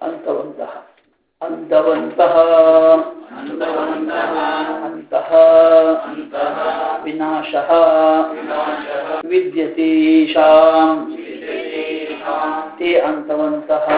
ಅಂತವಂತಹ ಅಂತವಂತಹ ಅಂತಃ ವಿನಾಶಃ ವಿದ್ಯತೆ ಯೇಷಾಂ ತೇ ಅಂತವಂತಹ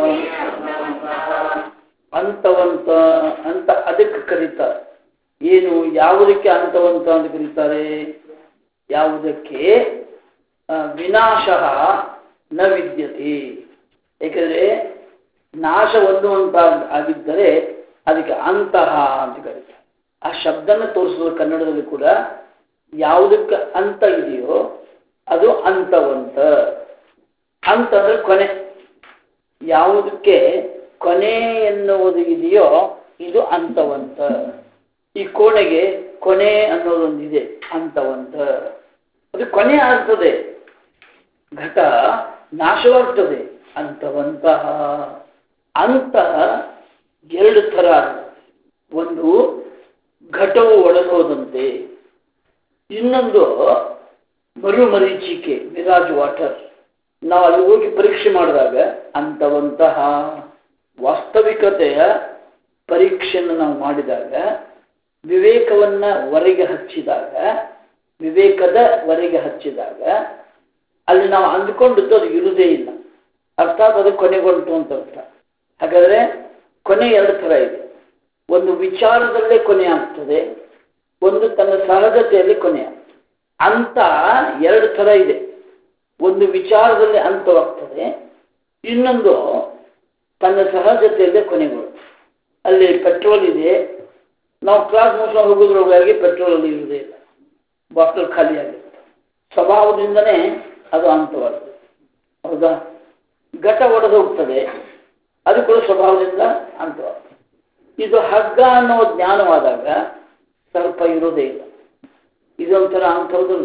ಅಂತವಂತ ಅಂತ ಅದಕ್ಕೆ ಕರೀತಾರೆ. ಏನು ಯಾವುದಕ್ಕೆ ಅಂತವಂತ ಅಂತ ಕರೀತಾರೆ? ಯಾವುದಕ್ಕೆ ವಿನಾಶಃ ನ ವಿದ್ಯತೆ. ಏಕೆಂದರೆ ನಾಶ ಹೊಂದುವಂತ ಆಗಿದ್ದರೆ ಅದಕ್ಕೆ ಅಂತಹ ಅಂತ ಕರೀತಾರೆ. ಆ ಶಬ್ದನ ತೋರಿಸುವ ಕನ್ನಡದಲ್ಲಿ ಕೂಡ ಯಾವುದಕ್ಕೆ ಅಂತ ಇದೆಯೋ ಅದು ಅಂತವಂತ. ಅಂತ ಅಂದ್ರೆ ಕೊನೆ. ಯಾವುದಕ್ಕೆ ಕೊನೆ ಎನ್ನುವುದು ಇದೆಯೋ ಇದು ಅಂತವಂತ. ಈ ಕೋಣೆಗೆ ಕೊನೆ ಅನ್ನೋದೊಂದಿದೆ, ಅಂತವಂತ. ಅದು ಕೊನೆ ಆಗ್ತದೆ, ಘಟ ನಾಶವಾಗ್ತದೆ, ಅಂತವಂತಹ. ಅಂತ ಎರಡು ಥರ. ಒಂದು ಘಟವು ಒಣಗೋದಂತೆ, ಇನ್ನೊಂದು ಮರುಮರೀಚಿಕೆ, ಮಿರಾಜ್ ವಾಟರ್. ನಾವು ಅಲ್ಲಿ ಹೋಗಿ ಪರೀಕ್ಷೆ ಮಾಡಿದಾಗ ಅಂತವಂತಹ ವಾಸ್ತವಿಕತೆಯ ಪರೀಕ್ಷೆಯನ್ನು ನಾವು ಮಾಡಿದಾಗ, ವಿವೇಕವನ್ನ ಹೊರಗೆ ಹಚ್ಚಿದಾಗ, ವಿವೇಕದ ಹೊರಗೆ ಹಚ್ಚಿದಾಗ ಅಲ್ಲಿ ನಾವು ಅಂದುಕೊಂಡದ್ದು ಅದು ಇರುವುದೇ ಇಲ್ಲ, ಅರ್ಥಾತ್ ಅದು ಕೊನೆಗೊಂಡು ಅಂತ ಅರ್ಥ. ಹಾಗಾದರೆ ಕೊನೆ ಎರಡು ಥರ ಇದೆ. ಒಂದು ವಿಚಾರದಲ್ಲೇ ಕೊನೆ ಆಗ್ತದೆ, ಒಂದು ತನ್ನ ಸಹಜತೆಯಲ್ಲಿ ಕೊನೆ ಆಗ್ತದೆ. ಅಂತ ಎರಡು ಥರ ಇದೆ. ಒಂದು ವಿಚಾರದಲ್ಲಿ ಅಂತವಾಗ್ತದೆ, ಇನ್ನೊಂದು ತನ್ನ ಸಹಜತೆಯಲ್ಲೇ ಕೊನೆಗೊಳ್ಳುತ್ತೆ. ಅಲ್ಲಿ ಪೆಟ್ರೋಲ್ ಇದೆ, ನಾವು ಕ್ಲಾಸ್ ಮುಗಿಸ್ಕೊಂಡು ಹೋಗೋದ್ರೊಳಗಾಗಿ ಪೆಟ್ರೋಲ್ ಅಲ್ಲಿ ಇರುವುದೇ ಇಲ್ಲ, ಬಾಟಲ್ ಖಾಲಿ ಆಗಿರುತ್ತೆ. ಸ್ವಭಾವದಿಂದನೇ ಅದು ಅಂತವಾಗ್ತದೆ, ಹೌದಾ? ಘಟ ಒಡೆದು ಹೋಗ್ತದೆ, ಅದು ಕೂಡ ಸ್ವಭಾವದಿಂದ ಅಂತವಾಗ್ತದೆ. ಇದು ಹಗ್ಗ ಅನ್ನೋ ಜ್ಞಾನವಾದಾಗ ಸ್ವಲ್ಪ ಇರೋದೇ ಇಲ್ಲ. ಇದೊಂಥರ ಅಂತವದಲ್ಲ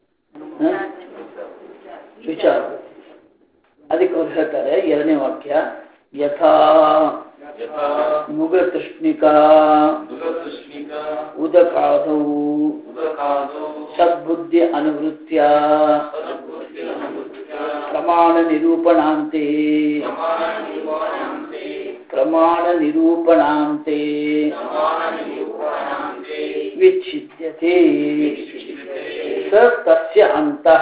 ವಿಚಾರ. ಅದಕ್ಕೆ ಅವ್ರು ಹೇಳ್ತಾರೆ ಎರಡನೇ ವಾಕ್ಯ, ಯಥಾ ಮುಗತೃಷ್ಣಿಕಾ ಉದಕಾದೌ ಸದ್ಬುದ್ಧಿ ಅನುವೃತ್ಯ ಪ್ರಮಾಣ ನಿರೂಪಣಾಂತೆ ವಿಚ್ಛಿದ್ಯತೆ ಸ ತಸ್ಯ ಅಂತಃ.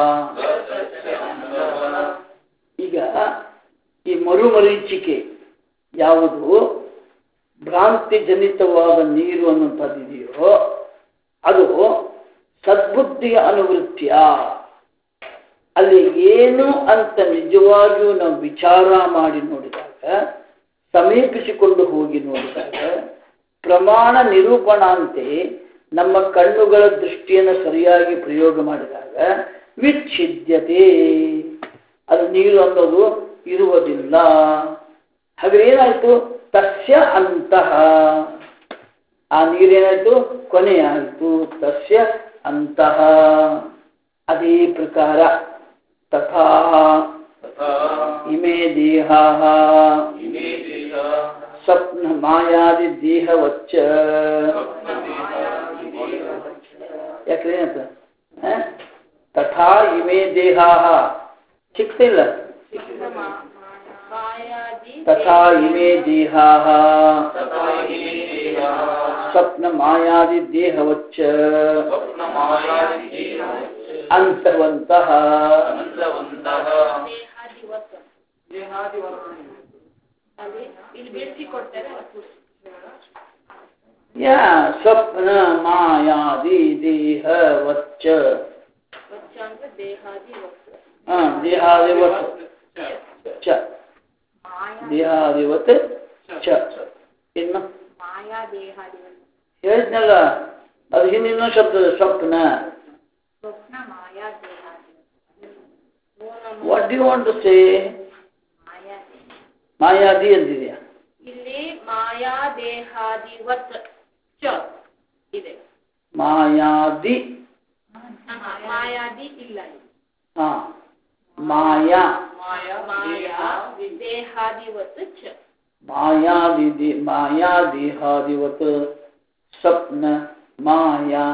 ಈಗ ಈ ಮರುಮರೀಚಿಕೆ ಯಾವುದು ಭ್ರಾಂತಿ ಜನಿತವಾದ ನೀರು ಅನ್ನುವಂಥದ್ದಿದೆಯೋ ಅದು ಸದ್ಬುದ್ಧಿಯ ಅನುವೃತ್ಯ. ಅಲ್ಲಿ ಏನು ಅಂತ ನಿಜವಾಗಿಯೂ ನಾವು ವಿಚಾರ ಮಾಡಿ ನೋಡಿದಾಗ, ಸಮೀಪಿಸಿಕೊಂಡು ಹೋಗಿ ನೋಡಿದಾಗ, ಪ್ರಮಾಣ ನಿರೂಪಣಾಂತೆ ನಮ್ಮ ಕಣ್ಣುಗಳ ದೃಷ್ಟಿಯನ್ನು ಸರಿಯಾಗಿ ಪ್ರಯೋಗ ಮಾಡಿದಾಗ ವಿಚ್ಛಿದ್ಯತೆ, ಅದು ನೀರು ಅನ್ನೋದು ಇರುವುದಿಲ್ಲ. ಹಾಗೆ ಏನಾಯ್ತು? ತಸ್ಯ ಅಂತಃ, ಆ ನೀರೇನಾಯ್ತು? ಕೊನೆಯಾಯಿತು. ತಸ್ಯ ಅಂತಃ. ಅದೇ ಪ್ರಕಾರ ತಥಾ ಇಮೇ ದೇಹಾಃ ಸ್ವಪ್ನ ಮಾಯಾದಿ ದೇಹವಚ್ಚ. ಯಾಕ್ರೆ ಅಂತ ತಥಾ ಇಮೇ ದೇಹಾಃ ಸಿಕ್ತಿಲ್ಲ. ತಥಾ ಇಮೇ ದೇಹಾಃ ಸ್ವಪ್ನ ಮಾಯಾದಿ ದೇಹವಚ್ಚ ಅಂತವಂತಹ. ಯಾ ಸ್ವಪ್ನ ಮಾಯಾದಿ ದೇಹವಚ್ಚ. ದೇಹಾದಿವತ್ ಚ, ದೇಹಾದಿವತ್ ಚ. ಇನ್ನು ಹೇಳಿದ್ನಲ್ಲ, ಅದು ಹಿಂದಿನ ಶಬ್ದ ಸ್ವಪ್ನ. What do you want to say? ಮಾಯಾದಿ ಅಂದಿದೆಯಾ ಇಲ್ಲಿ? ಮಾಯಾದೇಹಾದಿವತ್ ಚ ಇದೆ. ಮಾಯಾದಿ ಮಾಯಾದಿ ಇಲ್ಲ. ಹಾ, ಮಾಯಾ ದೇಹಾದಿವತ್ ಚ. ಮಾಯಾದೇಹಾದಿವತ್ ಸ್ವಪ್ನ ಮಾಯಾ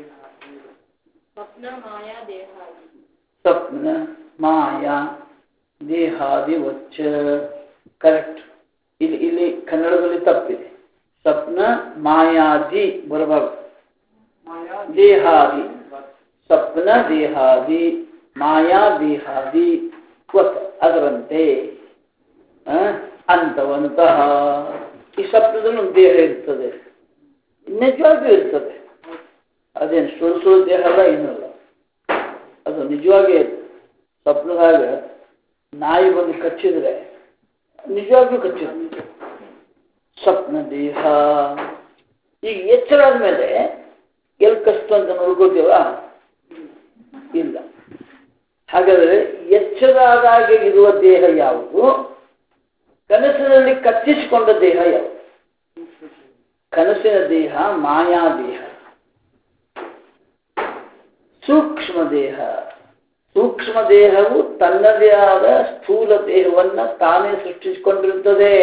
ಸ್ವಪ್ನ ಮಾಯಾ ದೇಹಾದಿ. ಸ್ವಪ್ನ ಮಾಯಾ ದೇಹಾದಿವಚ್ಚ. ಕರೆಕ್ಟ್. ಇಲ್ಲಿ ಕನ್ನಡದಲ್ಲಿ ತಪ್ಪಿದೆ. ಸ್ವಪ್ನ ಮಾಯಾದಿ ಬರಬಾರ್ದು. ದೇಹಾದಿ, ಸ್ವಪ್ನ ದೇಹಾದಿ, ಮಾಯಾ ದೇಹಾದಿ ವತ್ ಅದರಂತೆ ಅಂತವಂತಹ. ಈ ಸ್ವಪ್ನದಲ್ಲಿ ಒಂದು ದೇಹ ಇರ್ತದೆ, ನಿಜವಾಗಿಯೂ ಇರ್ತದೆ. ಅದೇನು ಸುಳ್ಳು ದೇಹ ಅಲ್ಲ, ಏನಲ್ಲ, ಅದು ನಿಜವಾಗೇ ಸ್ವಪ್ನದಾಗ ನಾಯಿ ಬಂದು ಕಚ್ಚಿದ್ರೆ ನಿಜವಾಗ್ಲೂ ಕಚ್ಚಿರುತ್ತೆ ಸ್ವಪ್ನ ದೇಹ. ಈಗ ಎಚ್ಚರ ಆದ್ಮೇಲೆ ಎಲ್ಲಿ ಕಷ್ಟ ಅಂತ ನೋಡ್ಕೋತೀವ? ಇಲ್ಲ. ಹಾಗಾದ್ರೆ ಎಚ್ಚರಾದಾಗ ಇರುವ ದೇಹ ಯಾವುದು? ಕನಸಿನಲ್ಲಿ ಕಚ್ಚಿಸಿಕೊಂಡ ದೇಹ ಯಾವುದು? ಕನಸಿನ ದೇಹ ಮಾಯಾ ದೇಹ. ಸೂಕ್ಷ್ಮ ದೇಹ. ಸೂಕ್ಷ್ಮ ದೇಹವು ತನ್ನದೇ ಆದ ಸ್ಥೂಲ ದೇಹವನ್ನ ತಾನೇ ಸೃಷ್ಟಿಸಿಕೊಂಡಿರುತ್ತದೆ.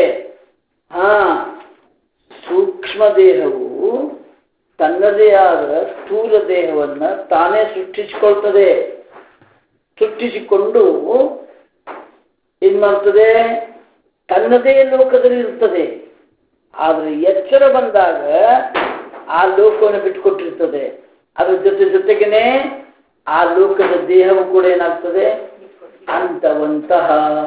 ಸೂಕ್ಷ್ಮ ದೇಹವು ತನ್ನದೇ ಆದ ಸ್ಥೂಲ ದೇಹವನ್ನ ತಾನೇ ಸೃಷ್ಟಿಸಿಕೊಳ್ತದೆ. ಸೃಷ್ಟಿಸಿಕೊಂಡು ಏನ್ ಮಾಡ್ತದೆ? ತನ್ನದೇ ಲೋಕದಲ್ಲಿ ಇರ್ತದೆ. ಆದರೆ ಎಚ್ಚರ ಬಂದಾಗ ಆ ಲೋಕವನ್ನು ಬಿಟ್ಟುಕೊಟ್ಟಿರ್ತದೆ. ಅದ್ರ ಜೊತೆಗೇನೆ ಆ ಲೋಕದ ದೇಹವು ಕೂಡ ಏನಾಗ್ತದೆ? ಅಂತವಂತಹ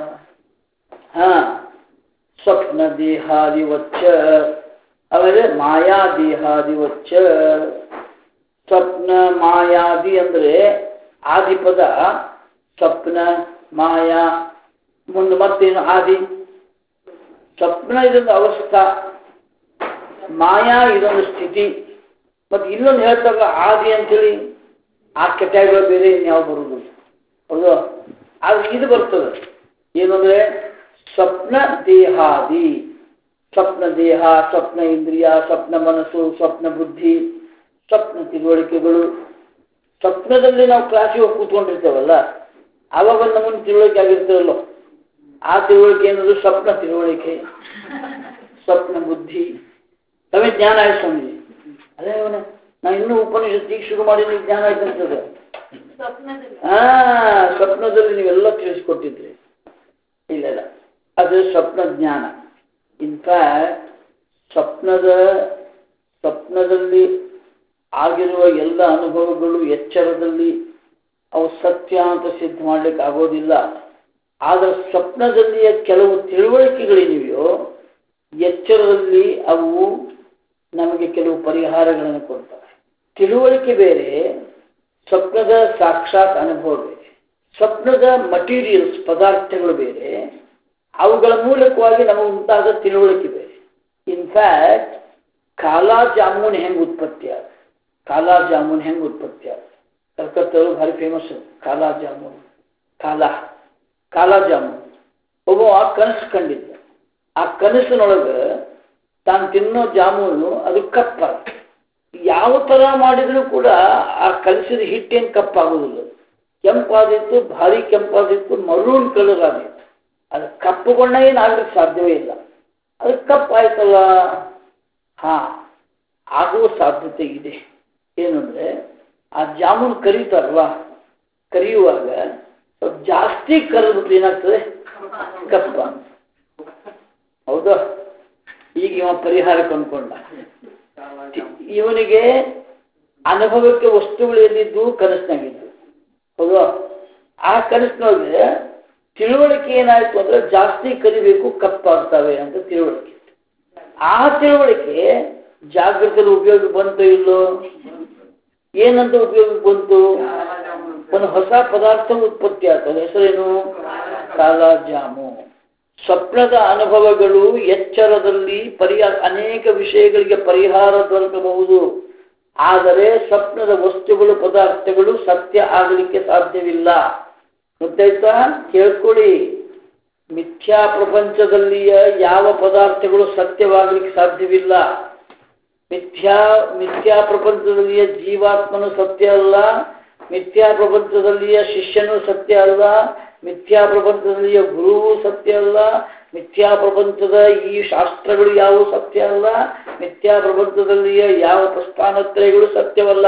ಸ್ವಪ್ನ ದೇಹಾದಿವಚ್ಚ. ಆಮೇಲೆ ಮಾಯಾ ದೇಹಾದಿವಚ್ಚ. ಸ್ವಪ್ನ ಮಾಯಾದಿ ಅಂದ್ರೆ ಆದಿಪದ. ಸ್ವಪ್ನ ಮಾಯಾ ಮುಂದೆ ಮತ್ತೇನು ಆದಿ? ಸ್ವಪ್ನ ಇದೊಂದು ಅವಸ್ಥಾ, ಮಾಯಾ ಇದೊಂದು ಸ್ಥಿತಿ. ಮತ್ತೆ ಇನ್ನೊಂದು ಹೇಳ್ತಾರಲ್ಲ ಆದಿ ಅಂತೇಳಿ, ಆ ಕೆಟಗಳು ಬೇರೆ ಇನ್ಯಾವ ಬರುವುದು. ಹೌದು? ಆದ್ರೆ ಇದು ಬರ್ತದೆ ಏನಂದ್ರೆ ಸ್ವಪ್ನ ದೇಹಾದಿ. ಸ್ವಪ್ನ ದೇಹ, ಸ್ವಪ್ನ ಇಂದ್ರಿಯ, ಸ್ವಪ್ನ ಮನಸ್ಸು, ಸ್ವಪ್ನ ಬುದ್ಧಿ, ಸ್ವಪ್ನ ತಿಳುವಳಿಕೆಗಳು. ಸ್ವಪ್ನದಲ್ಲಿ ನಾವು ಕ್ಲಾಸಿಗೆ ಹೋಗಿ ಕೂತ್ಕೊಂಡಿರ್ತೇವಲ್ಲ, ಆವಾಗ ನಮ್ಮನ್ನು ತಿಳುವಳಿಕೆ ಆಗಿರ್ತೇವಲ್ಲೋ, ಆ ತಿಳುವಳಿಕೆ ಏನದು? ಸ್ವಪ್ನ ತಿಳುವಳಿಕೆ, ಸ್ವಪ್ನ ಬುದ್ಧಿ. ನಮಗೆ ಜ್ಞಾನ ಆಯ್ತು ಸ್ವಾಮೀಜಿ. ಅದೇ ನಾವು ಇನ್ನೂ ಉಪನಿಷತ್ತು ಶುರು ಮಾಡಿ ಜ್ಞಾನ ಆಯ್ತು ಅಂತದೆ. ಸ್ವಪ್ನದಲ್ಲಿ ನೀವೆಲ್ಲ ತಿಳಿಸ್ಕೊಟ್ಟಿದ್ರಿ. ಇಲ್ಲ, ಅದು ಸ್ವಪ್ನ ಜ್ಞಾನ. ಇನ್ಫ್ಯಾಕ್ಟ್ ಸ್ವಪ್ನದಲ್ಲಿ ಆಗಿರುವ ಎಲ್ಲ ಅನುಭವಗಳು ಎಚ್ಚರದಲ್ಲಿ ಅವು ಸತ್ಯ ಅಂತ ಸಿದ್ಧ ಮಾಡ್ಲಿಕ್ಕೆ ಆಗೋದಿಲ್ಲ. ಆದರೆ ಸ್ವಪ್ನದಲ್ಲಿಯ ಕೆಲವು ತಿಳುವಳಿಕೆಗಳೇನಿವೆಯೋ ಎಚ್ಚರದಲ್ಲಿ ಅವು ನಮಗೆ ಕೆಲವು ಪರಿಹಾರಗಳನ್ನು ಕೊಡ್ತವೆ. ತಿಳುವಳಿಕೆ ಬೇರೆ, ಸ್ವಪ್ನದ ಸಾಕ್ಷಾತ್ ಅನುಭವ ಬೇರೆ. ಸ್ವಪ್ನದ ಮಟೀರಿಯಲ್ಸ್ ಪದಾರ್ಥಗಳು ಬೇರೆ, ಅವುಗಳ ಮೂಲಕವಾಗಿ ನಮಗೆ ಉಂಟಾದ ತಿಳುವಳಿಕೆ ಬೇರೆ. ಇನ್ಫ್ಯಾಕ್ಟ್ ಕಾಲಾ ಜಾಮೂನ್ ಹೆಂಗೆ ಉತ್ಪತ್ತಿ ಆದ? ಕಾಲಾ ಕಲ್ಕತ್ತವರು ಭಾರಿ ಫೇಮಸ್ ಕಾಲಾ ಜಾಮೂನ್. ಕಾಲಾ ಜಾಮೂನ್ ಒಬ್ಬ ಕನಸು ಕಂಡಿದ್ದ. ಆ ಕನಸಿನೊಳಗೆ ತಾನು ತಿನ್ನೋ ಜಾಮೂನು ಅದು ಕಪ್ಪಾಗ, ಯಾವ ಥರ ಮಾಡಿದರೂ ಕೂಡ ಆ ಕಲಸಿದ ಹಿಟ್ಟೇನು ಕಪ್ಪಾಗೋದಿಲ್ಲ. ಕೆಂಪಾದಿತ್ತು, ಭಾರಿ ಕೆಂಪಾದಿತ್ತು, ಮರೂನ್ ಕಲರ್ ಆಗಿತ್ತು. ಅದು ಕಪ್ಪು ಬಣ್ಣ ಏನಾಗಲಿಕ್ಕೆ ಸಾಧ್ಯವೇ ಇಲ್ಲ. ಅದು ಕಪ್ಪಾಯ್ತಲ್ಲ. ಆಗುವ ಸಾಧ್ಯತೆ ಇದೆ. ಏನಂದ್ರೆ ಆ ಜಾಮೂನು ಕರೀತಾರಲ್ವ, ಕರಿಯುವಾಗ ಸ್ವಲ್ಪ ಜಾಸ್ತಿ ಕರೆದ್ಬಿಟ್ಟು ಏನಾಗ್ತದೆ? ಕಪ್ಪ. ಹೌದಾ? ಈಗ ಇವ ಪರಿಹಾರ ಕೊಂಡ್ಕೊಂಡ. ಇವನಿಗೆ ಅನುಭವಕ್ಕೆ ವಸ್ತುಗಳು ಎಲ್ಲಿದ್ದು? ಕನಸಿನಾಗಿದ್ದು. ಹೌದಾ? ಆ ಕನಸಿನೊಳಗೆ ತಿಳುವಳಿಕೆ ಏನಾಯ್ತು ಅಂದ್ರೆ ಜಾಸ್ತಿ ಕರಿಬೇಕು, ಕಪ್ಪಾಗ್ತವೆ ಅಂತ ತಿಳುವಳಿಕೆ. ಆ ತಿಳುವಳಿಕೆ ಜಾಗೃತದಲ್ಲಿ ಉಪಯೋಗ ಬಂತು ಇಲ್ಲೋ? ಏನಂತ ಉಪಯೋಗ ಬಂತು? ಒಂದು ಹೊಸ ಪದಾರ್ಥ ಉತ್ಪತ್ತಿ ಆಗ್ತದೆ. ಹೆಸರೇನು? ಕಾಲಾ ಜಾಮು. ಸ್ವಪ್ನದ ಅನುಭವಗಳು ಎಚ್ಚರದಲ್ಲಿ ಅನೇಕ ವಿಷಯಗಳಿಗೆ ಪರಿಹಾರ ದೊರಕಬಹುದು. ಆದರೆ ಸ್ವಪ್ನದ ವಸ್ತುಗಳು ಪದಾರ್ಥಗಳು ಸತ್ಯ ಆಗಲಿಕ್ಕೆ ಸಾಧ್ಯವಿಲ್ಲ. ಗೊತ್ತಾಯ್ತಾ? ಕೇಳ್ಕೊಳ್ಳಿ. ಮಿಥ್ಯಾ ಪ್ರಪಂಚದಲ್ಲಿಯ ಯಾವ ಪದಾರ್ಥಗಳು ಸತ್ಯವಾಗಲಿಕ್ಕೆ ಸಾಧ್ಯವಿಲ್ಲ. ಮಿಥ್ಯಾ ಪ್ರಪಂಚದಲ್ಲಿಯ ಜೀವಾತ್ಮನು ಸತ್ಯ ಅಲ್ಲ, ಮಿಥ್ಯಾ ಪ್ರಪಂಚದಲ್ಲಿಯ ಶಿಷ್ಯನು ಸತ್ಯ ಅಲ್ಲ, ಮಿಥ್ಯಾ ಪ್ರಪಂಚದಲ್ಲಿಯ ಗುರುವು ಸತ್ಯ ಅಲ್ಲ, ಮಿಥ್ಯಾ ಪ್ರಪಂಚದ ಈ ಶಾಸ್ತ್ರಗಳು ಯಾವುವು ಸತ್ಯ ಅಲ್ಲ, ಮಿಥ್ಯಾ ಪ್ರಪಂಚದಲ್ಲಿಯ ಯಾವ ಪ್ರಸ್ಥಾನತ್ರಯಗಳು ಸತ್ಯವಲ್ಲ.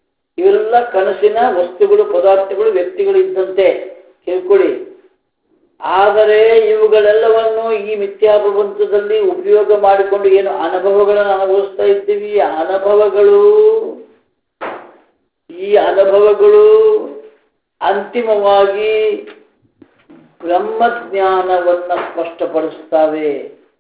ಇವೆಲ್ಲ ಕನಸಿನ ವಸ್ತುಗಳು, ಪದಾರ್ಥಗಳು, ವ್ಯಕ್ತಿಗಳು ಇದ್ದಂತೆ. ಕೇಳ್ಕೊಳ್ಳಿ. ಆದರೆ ಇವುಗಳೆಲ್ಲವನ್ನು ಈ ಮಿಥ್ಯಾ ಪ್ರಪಂಚದಲ್ಲಿ ಉಪಯೋಗ ಮಾಡಿಕೊಂಡು ಏನು ಅನುಭವಗಳನ್ನು ಅನುಭವಿಸ್ತಾ ಇದ್ದೀವಿ, ಈ ಅನುಭವಗಳು ಅಂತಿಮವಾಗಿ ಬ್ರಹ್ಮಜ್ಞಾನವನ್ನು ಸ್ಪಷ್ಟಪಡಿಸ್ತವೆ.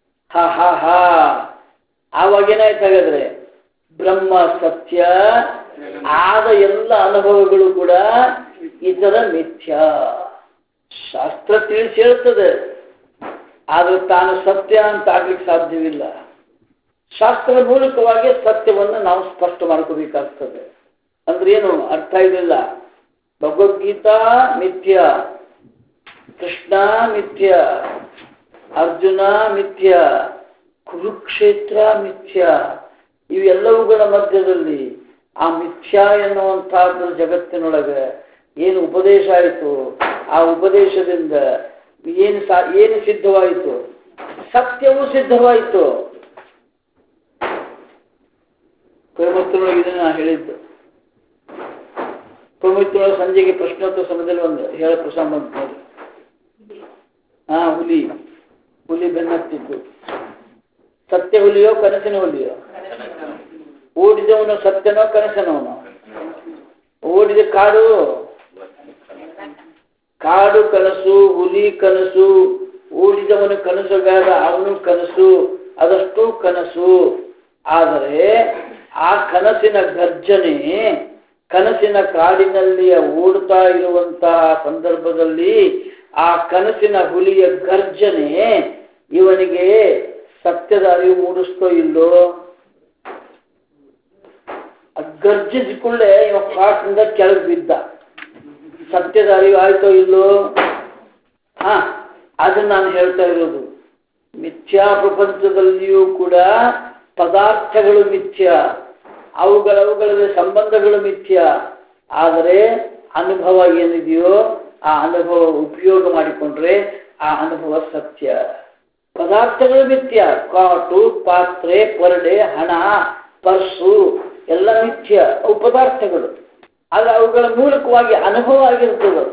ಆವಾಗ ಏನಾಯ್ತು ಹಾಗಾದ್ರೆ? ಬ್ರಹ್ಮ ಸತ್ಯ ಆದ ಎಲ್ಲ ಅನುಭವಗಳು ಕೂಡ ಇದರ ಮಿಥ್ಯ. ಶಾಸ್ತ್ರ ತಿಳಿಸಿ ಹೇಳ್ತದೆ, ಆದ್ರೆ ತಾನು ಸತ್ಯ ಅಂತ ಆಗ್ಲಿಕ್ಕೆ ಸಾಧ್ಯವಿಲ್ಲ. ಶಾಸ್ತ್ರದ ಮೂಲಕವಾಗಿ ಸತ್ಯವನ್ನು ನಾವು ಸ್ಪಷ್ಟ ಮಾಡ್ಕೋಬೇಕಾಗ್ತದೆ. ಅಂದ್ರೆ ಏನು ಅರ್ಥ ಇರಲಿಲ್ಲ. ಭಗವದ್ಗೀತಾ ಮಿಥ್ಯ, ಕೃಷ್ಣ ಮಿಥ್ಯ, ಅರ್ಜುನ ಮಿಥ್ಯ, ಕುರುಕ್ಷೇತ್ರ ಮಿಥ್ಯ. ಇವೆಲ್ಲವುಗಳ ಮಧ್ಯದಲ್ಲಿ ಆ ಮಿಥ್ಯ ಎನ್ನುವಂತಹದ್ದು ಜಗತ್ತಿನೊಳಗೆ ಏನು ಉಪದೇಶ ಆಯಿತು, ಆ ಉಪದೇಶದಿಂದ ಏನು ಸಿದ್ಧವಾಯಿತು? ಸತ್ಯವೂ ಸಿದ್ಧವಾಯಿತು. ಕೊಯಮತ್ತೂರೊಳಗೆ ಇದನ್ನು ನಾನು ಹೇಳಿದ್ದು. ಕೊಯಮತ್ತೂರೊಳಗೆ ಸಂಜೆಗೆ ಪ್ರಶ್ನೋತ್ತರ ಸಮಯದಲ್ಲಿ ಒಂದು ಹೇಳ ಪ್ರಸಂಗ ಅಂತ ನೋಡಿ. ಹುಲಿ ಬೆನ್ನತ್ತಿದ್ದು. ಸತ್ಯ ಹುಲಿಯೋ ಕನಸಿನ ಹುಲಿಯೋ? ಓಡಿದವನು ಸತ್ಯನೋ ಕನಸನವನು? ಓಡಿದ ಕಾಡು ಕನಸು, ಹುಲಿ ಕನಸು, ಓಡಿದವನು ಕನಸುಗಾರ, ಅವನು ಕನಸು, ಅದಷ್ಟು ಕನಸು. ಆದರೆ ಆ ಕನಸಿನ ಗರ್ಜನೆ, ಕನಸಿನ ಕಾಡಿನಲ್ಲಿ ಓಡ್ತಾ ಇರುವಂತಹ ಸಂದರ್ಭದಲ್ಲಿ ಆ ಕನಸಿನ ಹುಲಿಯ ಗರ್ಜನೆ ಇವನಿಗೆ ಸತ್ಯದ ಅರಿವು ಮೂಡಿಸ್ತೋ ಇಲ್ಲೋ? ಗರ್ಜಿಸಿಕೊಳ್ಳೆ ಇವ ಕಾಟಿನಿಂದ ಕೆಳಗೆ ಬಿದ್ದ. ಸತ್ಯದ ಅರಿವು ಆಯ್ತೋ ಇಲ್ಲೋ? ಅದನ್ನ ನಾನು ಹೇಳ್ತಾ ಇರೋದು. ಮಿಥ್ಯಾ ಪ್ರಪಂಚದಲ್ಲಿಯೂ ಕೂಡ ಪದಾರ್ಥಗಳು ಮಿಥ್ಯ, ಅವುಗಳ ಸಂಬಂಧಗಳು ಮಿಥ್ಯ. ಆದರೆ ಅನುಭವ ಏನಿದೆಯೋ ಆ ಅನುಭವ ಉಪಯೋಗ ಮಾಡಿಕೊಂಡ್ರೆ ಆ ಅನುಭವ ಸತ್ಯ. ಪದಾರ್ಥಗಳು ಮಿಥ್ಯ, ಕಾಟು, ಪಾತ್ರೆ, ಪರಡೆ, ಹಣ, ಪರ್ಸು ಎಲ್ಲ ಮಿಥ್ಯ, ಅವು ಪದಾರ್ಥಗಳು. ಆದರೆ ಅವುಗಳ ಮೂಲಕವಾಗಿ ಅನುಭವ ಆಗಿರ್ತದೆ,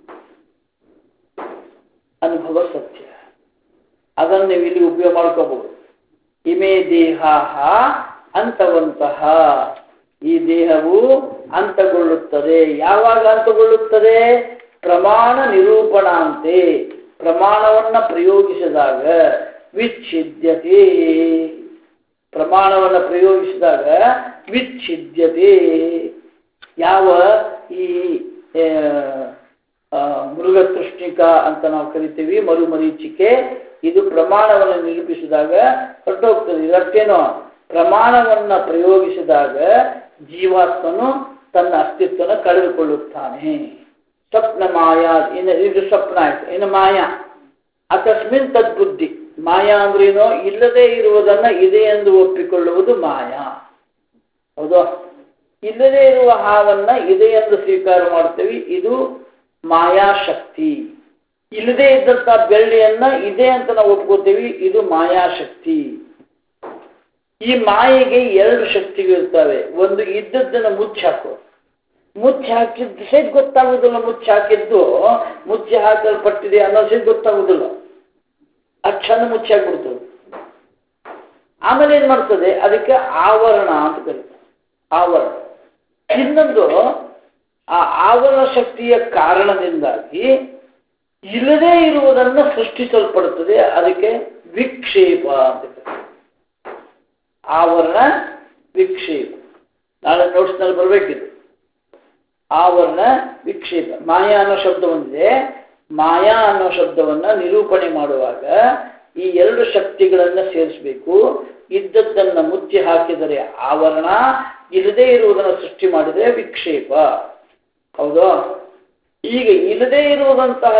ಅನುಭವ ಸತ್ಯ. ಅದನ್ನು ನೀವು ಇಲ್ಲಿ ಉಪಯೋಗ ಮಾಡ್ಕೋಬಹುದು. ಇಮೇ ದೇಹ ಅಂತವಂತಹ, ಈ ದೇಹವು ಅಂತಗೊಳ್ಳುತ್ತದೆ. ಯಾವಾಗ ಅಂತಗೊಳ್ಳುತ್ತದೆ? ಪ್ರಮಾಣ ನಿರೂಪಣಾಂತೆ, ಪ್ರಮಾಣವನ್ನ ಪ್ರಯೋಗಿಸಿದಾಗ. ವಿಚ್ಛಿದ್ಯತೆ, ಪ್ರಮಾಣವನ್ನು ಪ್ರಯೋಗಿಸಿದಾಗ ವಿಚ್ಛಿದ್ಯತೆ. ಯಾವ ಈ ಮೃಗತೃಷ್ಣಿಕ ಅಂತ ನಾವು ಕರಿತೀವಿ, ಮರುಮರೀಚಿಕೆ, ಇದು ಪ್ರಮಾಣವನ್ನು ನಿರೂಪಿಸಿದಾಗ ಹೊರಟೋಗ್ತದೆ. ಇದಕ್ಕೇನೋ ಪ್ರಮಾಣವನ್ನು ಪ್ರಯೋಗಿಸಿದಾಗ ಜೀವಾತ್ಮನು ತನ್ನ ಅಸ್ತಿತ್ವನ ಕಳೆದುಕೊಳ್ಳುತ್ತಾನೆ. ಸ್ವಪ್ನ ಮಾಯಾ, ಇದು ಸ್ವಪ್ನ ಆಯ್ತು. ಇನ್ನು ಮಾಯಾ ಅಕಸ್ಮಿನ್ ತದ್ಬುದ್ಧಿ. ಮಾಯಾ ಅಂದ್ರೇನೋ ಇಲ್ಲದೆ ಇರುವುದನ್ನ ಇದೆ ಎಂದು ಒಪ್ಪಿಕೊಳ್ಳುವುದು ಮಾಯಾ. ಹೌದು, ಇಲ್ಲದೆ ಇರುವ ಹಾವನ್ನ ಇದೆ ಎಂದು ಸ್ವೀಕಾರ ಮಾಡ್ತೀವಿ, ಇದು ಮಾಯಾಶಕ್ತಿ. ಇಲ್ಲದೆ ಇದ್ದಂತ ಬೆಳ್ಳಿಯನ್ನ ಇದೆ ಅಂತ ನಾವು ಒಪ್ಕೋತೀವಿ, ಇದು ಮಾಯಾಶಕ್ತಿ. ಈ ಮಾಯೆಗೆ ಎರಡು ಶಕ್ತಿಗಳು ಇರ್ತವೆ. ಒಂದು ಇದ್ದದ್ದನ್ನು ಮುಚ್ಚಾಕು, ಮುಚ್ಚಿ ಹಾಕಿದ್ದು ಸಹಿತ ಗೊತ್ತಾಗುವುದಿಲ್ಲ. ಮುಚ್ಚಿ ಹಾಕಲ್ಪಟ್ಟಿದೆ ಅನ್ನೋ ಸಹಿತ ಗೊತ್ತಾಗುವುದಿಲ್ಲ. ಅಕ್ಷಣ ಮುಚ್ಚಾಕ್ಬಿಡ್ತದೆ. ಆಮೇಲೆ ಏನ್ ಮಾಡ್ತದೆ? ಅದಕ್ಕೆ ಆವರಣ ಅಂತ ಕರೀತಾರೆ. ಆವರಣ. ಇನ್ನೊಂದು, ಆ ಆವರಣ ಶಕ್ತಿಯ ಕಾರಣದಿಂದಾಗಿ ಇಲ್ಲದೇ ಇರುವುದನ್ನು ಸೃಷ್ಟಿಸಲ್ಪಡುತ್ತದೆ. ಅದಕ್ಕೆ ವಿಕ್ಷೇಪ ಅಂತ ಕರೀತಾರೆ. ಆವರಣ, ವಿಕ್ಷೇಪ. ನಾಳೆ ನೋಟ್ಸ್ನಲ್ಲಿ ಬರಬೇಕಿದೆ. ಆವರಣ, ವಿಕ್ಷೇಪ. ಮಾಯಾ ಅನ್ನೋ ಶಬ್ದ ಒಂದಿದೆ. ಮಾಯಾ ಅನ್ನೋ ಶಬ್ದವನ್ನ ನಿರೂಪಣೆ ಮಾಡುವಾಗ ಈ ಎರಡು ಶಕ್ತಿಗಳನ್ನ ಸೇರಿಸಬೇಕು. ಇದ್ದದ್ದನ್ನ ಮುಚ್ಚಿ ಹಾಕಿದರೆ ಆವರಣ, ಇಲ್ಲದೇ ಇರುವುದನ್ನು ಸೃಷ್ಟಿ ಮಾಡಿದರೆ ವಿಕ್ಷೇಪ. ಹೌದು. ಈಗ ಇಲ್ಲದೇ ಇರುವಂತಹ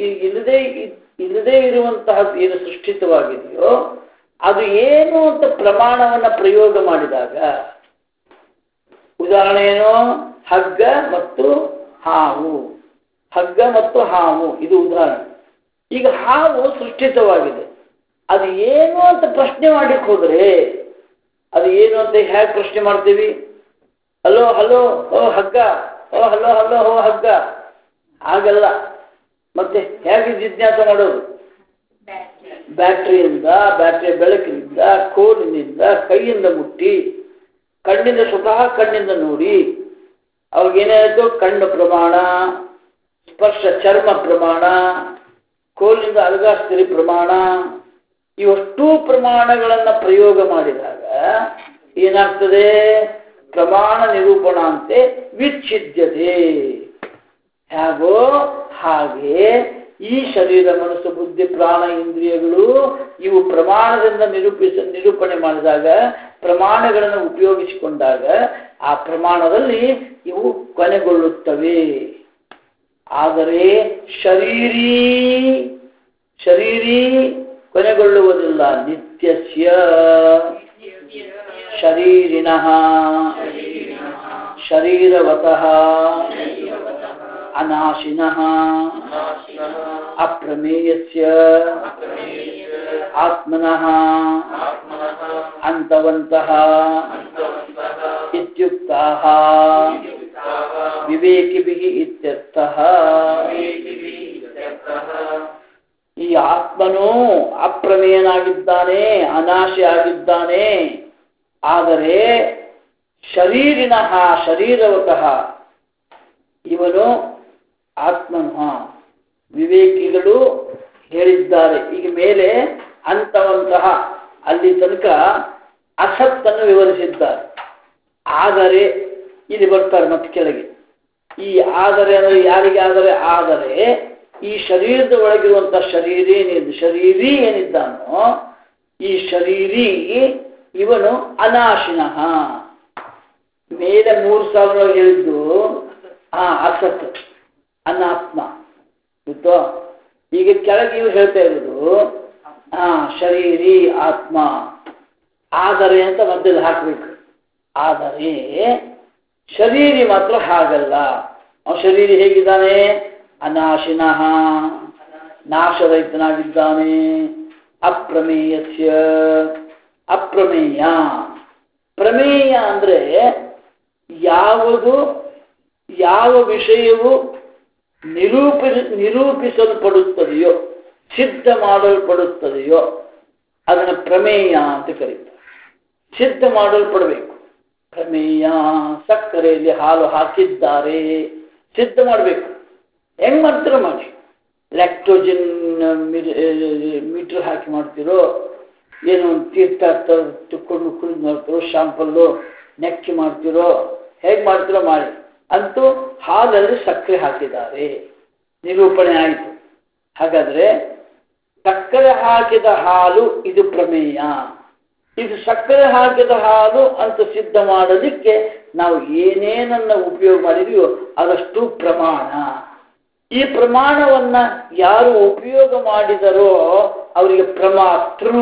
ಏನು ಸೃಷ್ಟಿತವಾಗಿದೆಯೋ ಅದು ಏನು ಅಂತ ಪ್ರಮಾಣವನ್ನ ಪ್ರಯೋಗ ಮಾಡಿದಾಗ, ಉದಾಹರಣೆ ಏನು? ಹಗ್ಗ ಮತ್ತು ಹಾವು. ಹಗ್ಗ ಮತ್ತು ಹಾವು ಇದು ಉದಾಹರಣೆ. ಈಗ ಹಾವು ಸೃಷ್ಟಿತವಾಗಿದೆ, ಅದು ಏನು ಅಂತ ಪ್ರಶ್ನೆ ಮಾಡ್ಲಿಕ್ಕೆ ಹೋದ್ರೆ ಅದು ಏನು ಅಂತ ಹೇಗೆ ಪ್ರಶ್ನೆ ಮಾಡ್ತೀವಿ? ಹಲೋ ಹಲೋ ಓ ಹಗ್ಗ, ಓ ಹಲೋ ಹಲೋ ಓ ಹಗ್ಗ. ಹಾಗಲ್ಲ. ಮತ್ತೆ ಹೇಗೆ ಜಿಜ್ಞಾಸ ಮಾಡೋದು? ಬ್ಯಾಟ್ರಿಯಿಂದ, ಬ್ಯಾಟ್ರಿಯ ಬೆಳಕಿನಿಂದ, ಕೋಲಿನಿಂದ, ಕೈಯಿಂದ ಮುಟ್ಟಿ, ಕಣ್ಣಿಂದ ಸ್ವತಃ ಕಣ್ಣಿಂದ ನೋಡಿ, ಅವಾಗೇನಾಯಿತು? ಕಣ್ಣು ಪ್ರಮಾಣ, ಸ್ಪರ್ಶ ಚರ್ಮ ಪ್ರಮಾಣ, ಕೋಲಿನಿಂದ ಅಲಗಾಸ್ತಿರಿ ಪ್ರಮಾಣ, ಇವಷ್ಟೂ ಪ್ರಮಾಣಗಳನ್ನು ಪ್ರಯೋಗ ಮಾಡಿದಾಗ ಏನಾಗ್ತದೆ? ಪ್ರಮಾಣ ನಿರೂಪಣ ಅಂತೆ ವಿಚ್ಛಿದ್ಯತೆ. ಹೇಗೋ ಹಾಗೆ ಈ ಶರೀರ, ಮನಸ್ಸು, ಬುದ್ಧಿ, ಪ್ರಾಣ, ಇಂದ್ರಿಯಗಳು ಇವು ಪ್ರಮಾಣದಿಂದ ನಿರೂಪಣೆ ಮಾಡಿದಾಗ, ಪ್ರಮಾಣಗಳನ್ನು ಉಪಯೋಗಿಸಿಕೊಂಡಾಗ ಆ ಪ್ರಮಾಣದಲ್ಲಿ ಇವು ಕೊನೆಗೊಳ್ಳುತ್ತವೆ. ಆದರೆ ಶರೀರೀ ಕೊನೆಗೊಳ್ಳುವುದಿಲ್ಲ. ನಿತ್ಯಸ್ಯ ಶರೀರಿಣಃ ಶರೀರವತಃ ಅನಾಶಿನಃ ಅಪ್ರಮೇಯಸ್ಯ ಆತ್ಮನಃ ಅಂತವಂತಃ ಇತ್ಯುಕ್ತಾಃ ವಿವೇಕಿಭಿಃ ಇತ್ಯರ್ಥಃ. ಈ ಆತ್ಮನು ಅಪ್ರಮೇಯನಾಗಿದ್ದಾನೆ, ಅನಾಶಿ ಆಗಿದ್ದಾನೆ. ಆದರೆ ಶರೀರಿನಃ ಶರೀರವತಃ ಇವನು ಆತ್ಮನು. ವಿವೇಕಿಗಳು ಹೇಳಿದ್ದಾರೆ. ಈಗ ಮೇಲೆ ಅಂತವಂತಹ ಅಲ್ಲಿ ತನಕ ಅಸತ್ತನ್ನು ವಿವರಿಸಿದ್ದಾರೆ. ಆದರೆ ಇಲ್ಲಿ ಬರ್ತಾರೆ ಮತ್ತೆ ಕೆಳಗೆ. ಈ ಆದರೆ ಅಂದರೆ ಯಾರಿಗಾದರೆ? ಆದರೆ ಈ ಶರೀರದ ಒಳಗಿರುವಂತಹ ಶರೀರಿ ಏನಿದ್ದಾನೋ ಈ ಶರೀರಿ ಇವನು ಅನಾಶಿನಃ. ಮೇಲೆ 3 ಸಾವಿರ ಹೇಳಿದ್ದು ಅಸತ್, ಅನಾತ್ಮ ಗೊತ್ತೋ. ಈಗ ಕೆಳಗೆ ಇವು ಹೇಳ್ತಾ ಇರೋದು ಶರೀರಿ ಆತ್ಮ. ಆದರೆ ಅಂತ ಮಧ್ಯದಲ್ಲಿ ಹಾಕಬೇಕು. ಆದರೆ ಶರೀರಿ ಮಾತ್ರ ಹಾಗಲ್ಲ. ಶರೀರಿ ಹೇಗಿದ್ದಾನೆ? ಅನಾಶಿನಃ ನಾಶರಹಿತನಾಗಿದ್ದಾನೆ. ಅಪ್ರಮೇಯಸ್ಯ ಅಪ್ರಮೇಯ. ಪ್ರಮೇಯ ಅಂದರೆ ಯಾವ ವಿಷಯವು ನಿರೂಪಿಸಲ್ಪಡುತ್ತದೆಯೋ, ಸಿದ್ಧ ಮಾಡಲ್ಪಡುತ್ತದೆಯೋ ಅದನ್ನು ಪ್ರಮೇಯ ಅಂತ ಕರೀತಾರೆ. ಸಿದ್ಧ ಮಾಡಲ್ಪಡಬೇಕು. ಪ್ರಮೇಯ. ಸಕ್ಕರೆಯಲ್ಲಿ ಹಾಲು ಹಾಕಿದ್ದಾರೆ, ಸಿದ್ಧ ಮಾಡಬೇಕು. ಹೆಂಗ್ ಮಾಡ್ತೀರೋ ಮಾಡಿ. ಲ್ಯಾಕ್ಟೋಜನ್ ಮೀಟರ್ ಹಾಕಿ ಮಾಡ್ತಿರೋ, ಏನೋ ಒಂದು ತೀರ್ಥ ತುಕ್ಕೊಂಡು ಕುಡಿದು ಮಾಡ್ತಿರೋ, ಶಾಂಪಲ್ಲು ನೆಕ್ಕಿ ಮಾಡ್ತಿರೋ, ಹೇಗೆ ಮಾಡ್ತಿರೋ ಮಾಡಿ. ಅಂತೂ ಹಾಲಲ್ಲಿ ಸಕ್ಕರೆ ಹಾಕಿದ್ದಾರೆ, ನಿರೂಪಣೆ ಆಯಿತು. ಹಾಗಾದರೆ ಸಕ್ಕರೆ ಹಾಕಿದ ಹಾಲು ಇದು ಪ್ರಮೇಯ. ಇದು ಸಕ್ಕರೆ ಹಾಕಿದ ಹಾಲು ಅಂತ ಸಿದ್ಧ ಮಾಡೋದಕ್ಕೆ ನಾವು ಏನೇನನ್ನ ಉಪಯೋಗ ಮಾಡಿದೀವೋ ಅದಷ್ಟು ಪ್ರಮಾಣ. ಈ ಪ್ರಮಾಣವನ್ನ ಯಾರು ಉಪಯೋಗ ಮಾಡಿದರೋ ಅವರಿಗೆ ಪ್ರಮಾತೃ.